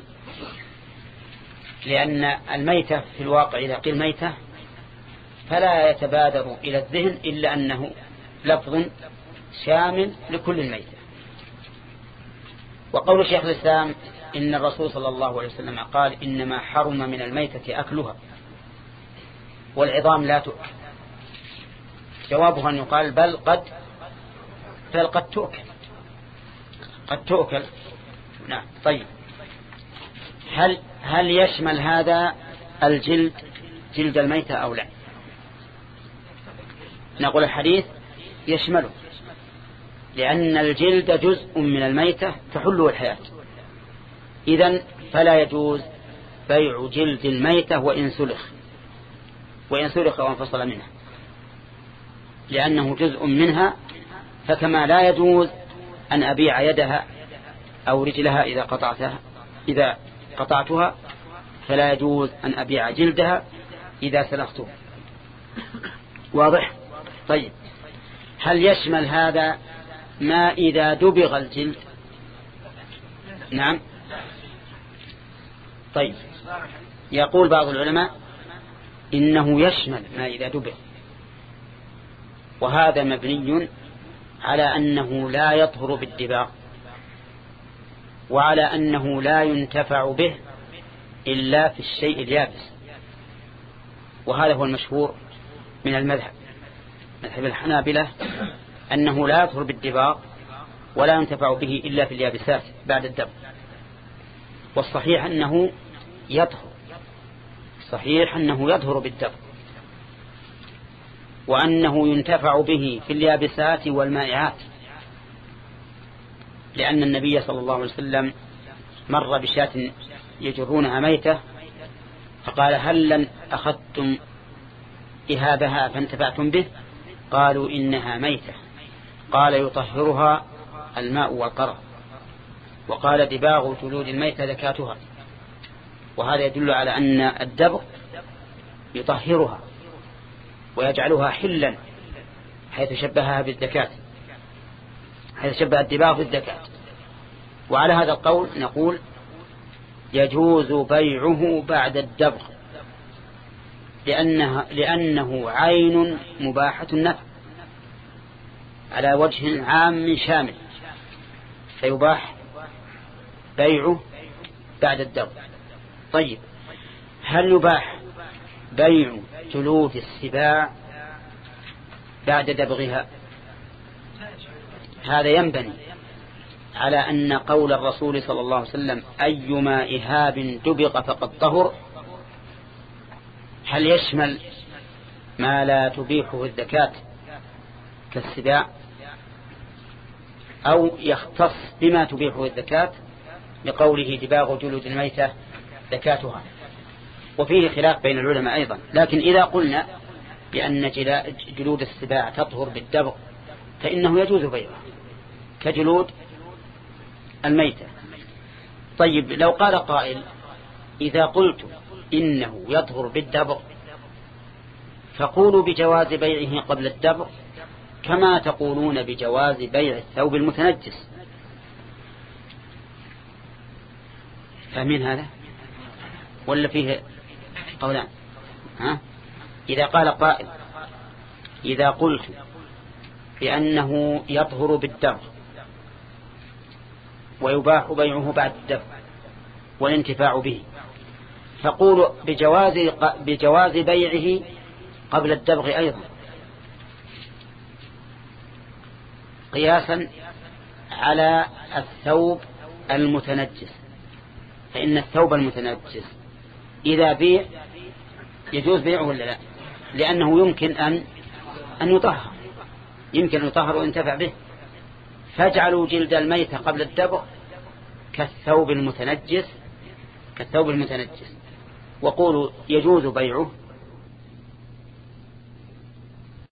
لأن الميتة في الواقع إذا قيل ميتة فلا يتبادر إلى الذهن إلا أنه لفظ شامل لكل الميتة. وقول شيخ الإسلام إن الرسول صلى الله عليه وسلم قال إنما حرم من الميتة أكلها والعظام لا تؤكل، جوابه أن يقال بل قد بل قد تؤكل قد تؤكل نعم. طيب هل هل يشمل هذا الجلد جلد الميتة أو لا؟ نقول الحديث يشمله، لأن الجلد جزء من الميتة تحله الحياة، إذن فلا يجوز بيع جلد الميتة وإن سلخ وإن سلخ وانفصل منها، لأنه جزء منها. فكما لا يجوز أن أبيع يدها أو رجلها إذا قطعتها إذا قطعتها، فلا يجوز أن أبيع جلدها إذا سلخته. واضح؟ طيب هل يشمل هذا ما إذا دبغ الجلد؟ نعم. طيب يقول بعض العلماء إنه يشمل ما إذا دبغ، وهذا مبني على أنه لا يطهر بالدباغ، وعلى أنه لا ينتفع به إلا في الشيء اليابس، وهذا هو المشهور من المذهب مذهب الحنابلة، أنه لا يطهر بالدباغ ولا ينتفع به إلا في اليابسات بعد الدبغ. والصحيح أنه يطهر صحيح أنه يطهر بالدبغ، وأنه ينتفع به في اليابسات والمائعات، لأن النبي صلى الله عليه وسلم مر بشاة يجرونها ميتة فقال هل لن أخذتم إهابها فانتفعتم به؟ قالوا إنها ميتة. قال يطهرها الماء والقرى. وقال دباغ جلود الميتة زكاتها. وهذا يدل على أن الدبغ يطهرها ويجعلها حلا، حيث شبهها بالزكاة حيث شبه الدباغ بالزكاة. وعلى هذا القول نقول يجوز بيعه بعد الدبغ، لأنه, لأنه عين مباحة النفع على وجه عام شامل، فيباح بيعه بعد الدبغ. طيب هل يباح بيع جلود السباع بعد دبغها؟ هذا ينبني على أن قول الرسول صلى الله عليه وسلم أيما إهاب دبغ فقد طهر، هل يشمل ما لا تبيحه الزكاة كالسباع، أو يختص بما تبيحه الزكاة لقوله دباغ جلود الميتة زكاتها؟ وفيه خلاف بين العلماء أيضا. لكن إذا قلنا بأن جلود السباع تطهر بالدبغ فإنه يجوز بيعها كجلود الميتة. طيب لو قال قائل إذا قلت إنه يطهر بالدبغ فقولوا بجواز بيعه قبل الدبغ كما تقولون بجواز بيع الثوب المتنجس. فاهمين هذا ولا فيه قولان؟ ها؟ إذا قال قائل إذا قلت بأنه يطهر بالدبغ ويباح بيعه بعد الدبغ والانتفاع به، فقولوا بجواز, بجواز بيعه قبل الدبغ أيضا، قياسا على الثوب المتنجس. فإن الثوب المتنجس إذا بيع يجوز بيعه ولا لا؟ لأنه يمكن أن أن يطهر يمكن أن يطهر وينتفع به. فاجعلوا جلد الميت قبل الدبغ كالثوب المتنجس كالثوب المتنجس وقولوا يجوز بيعه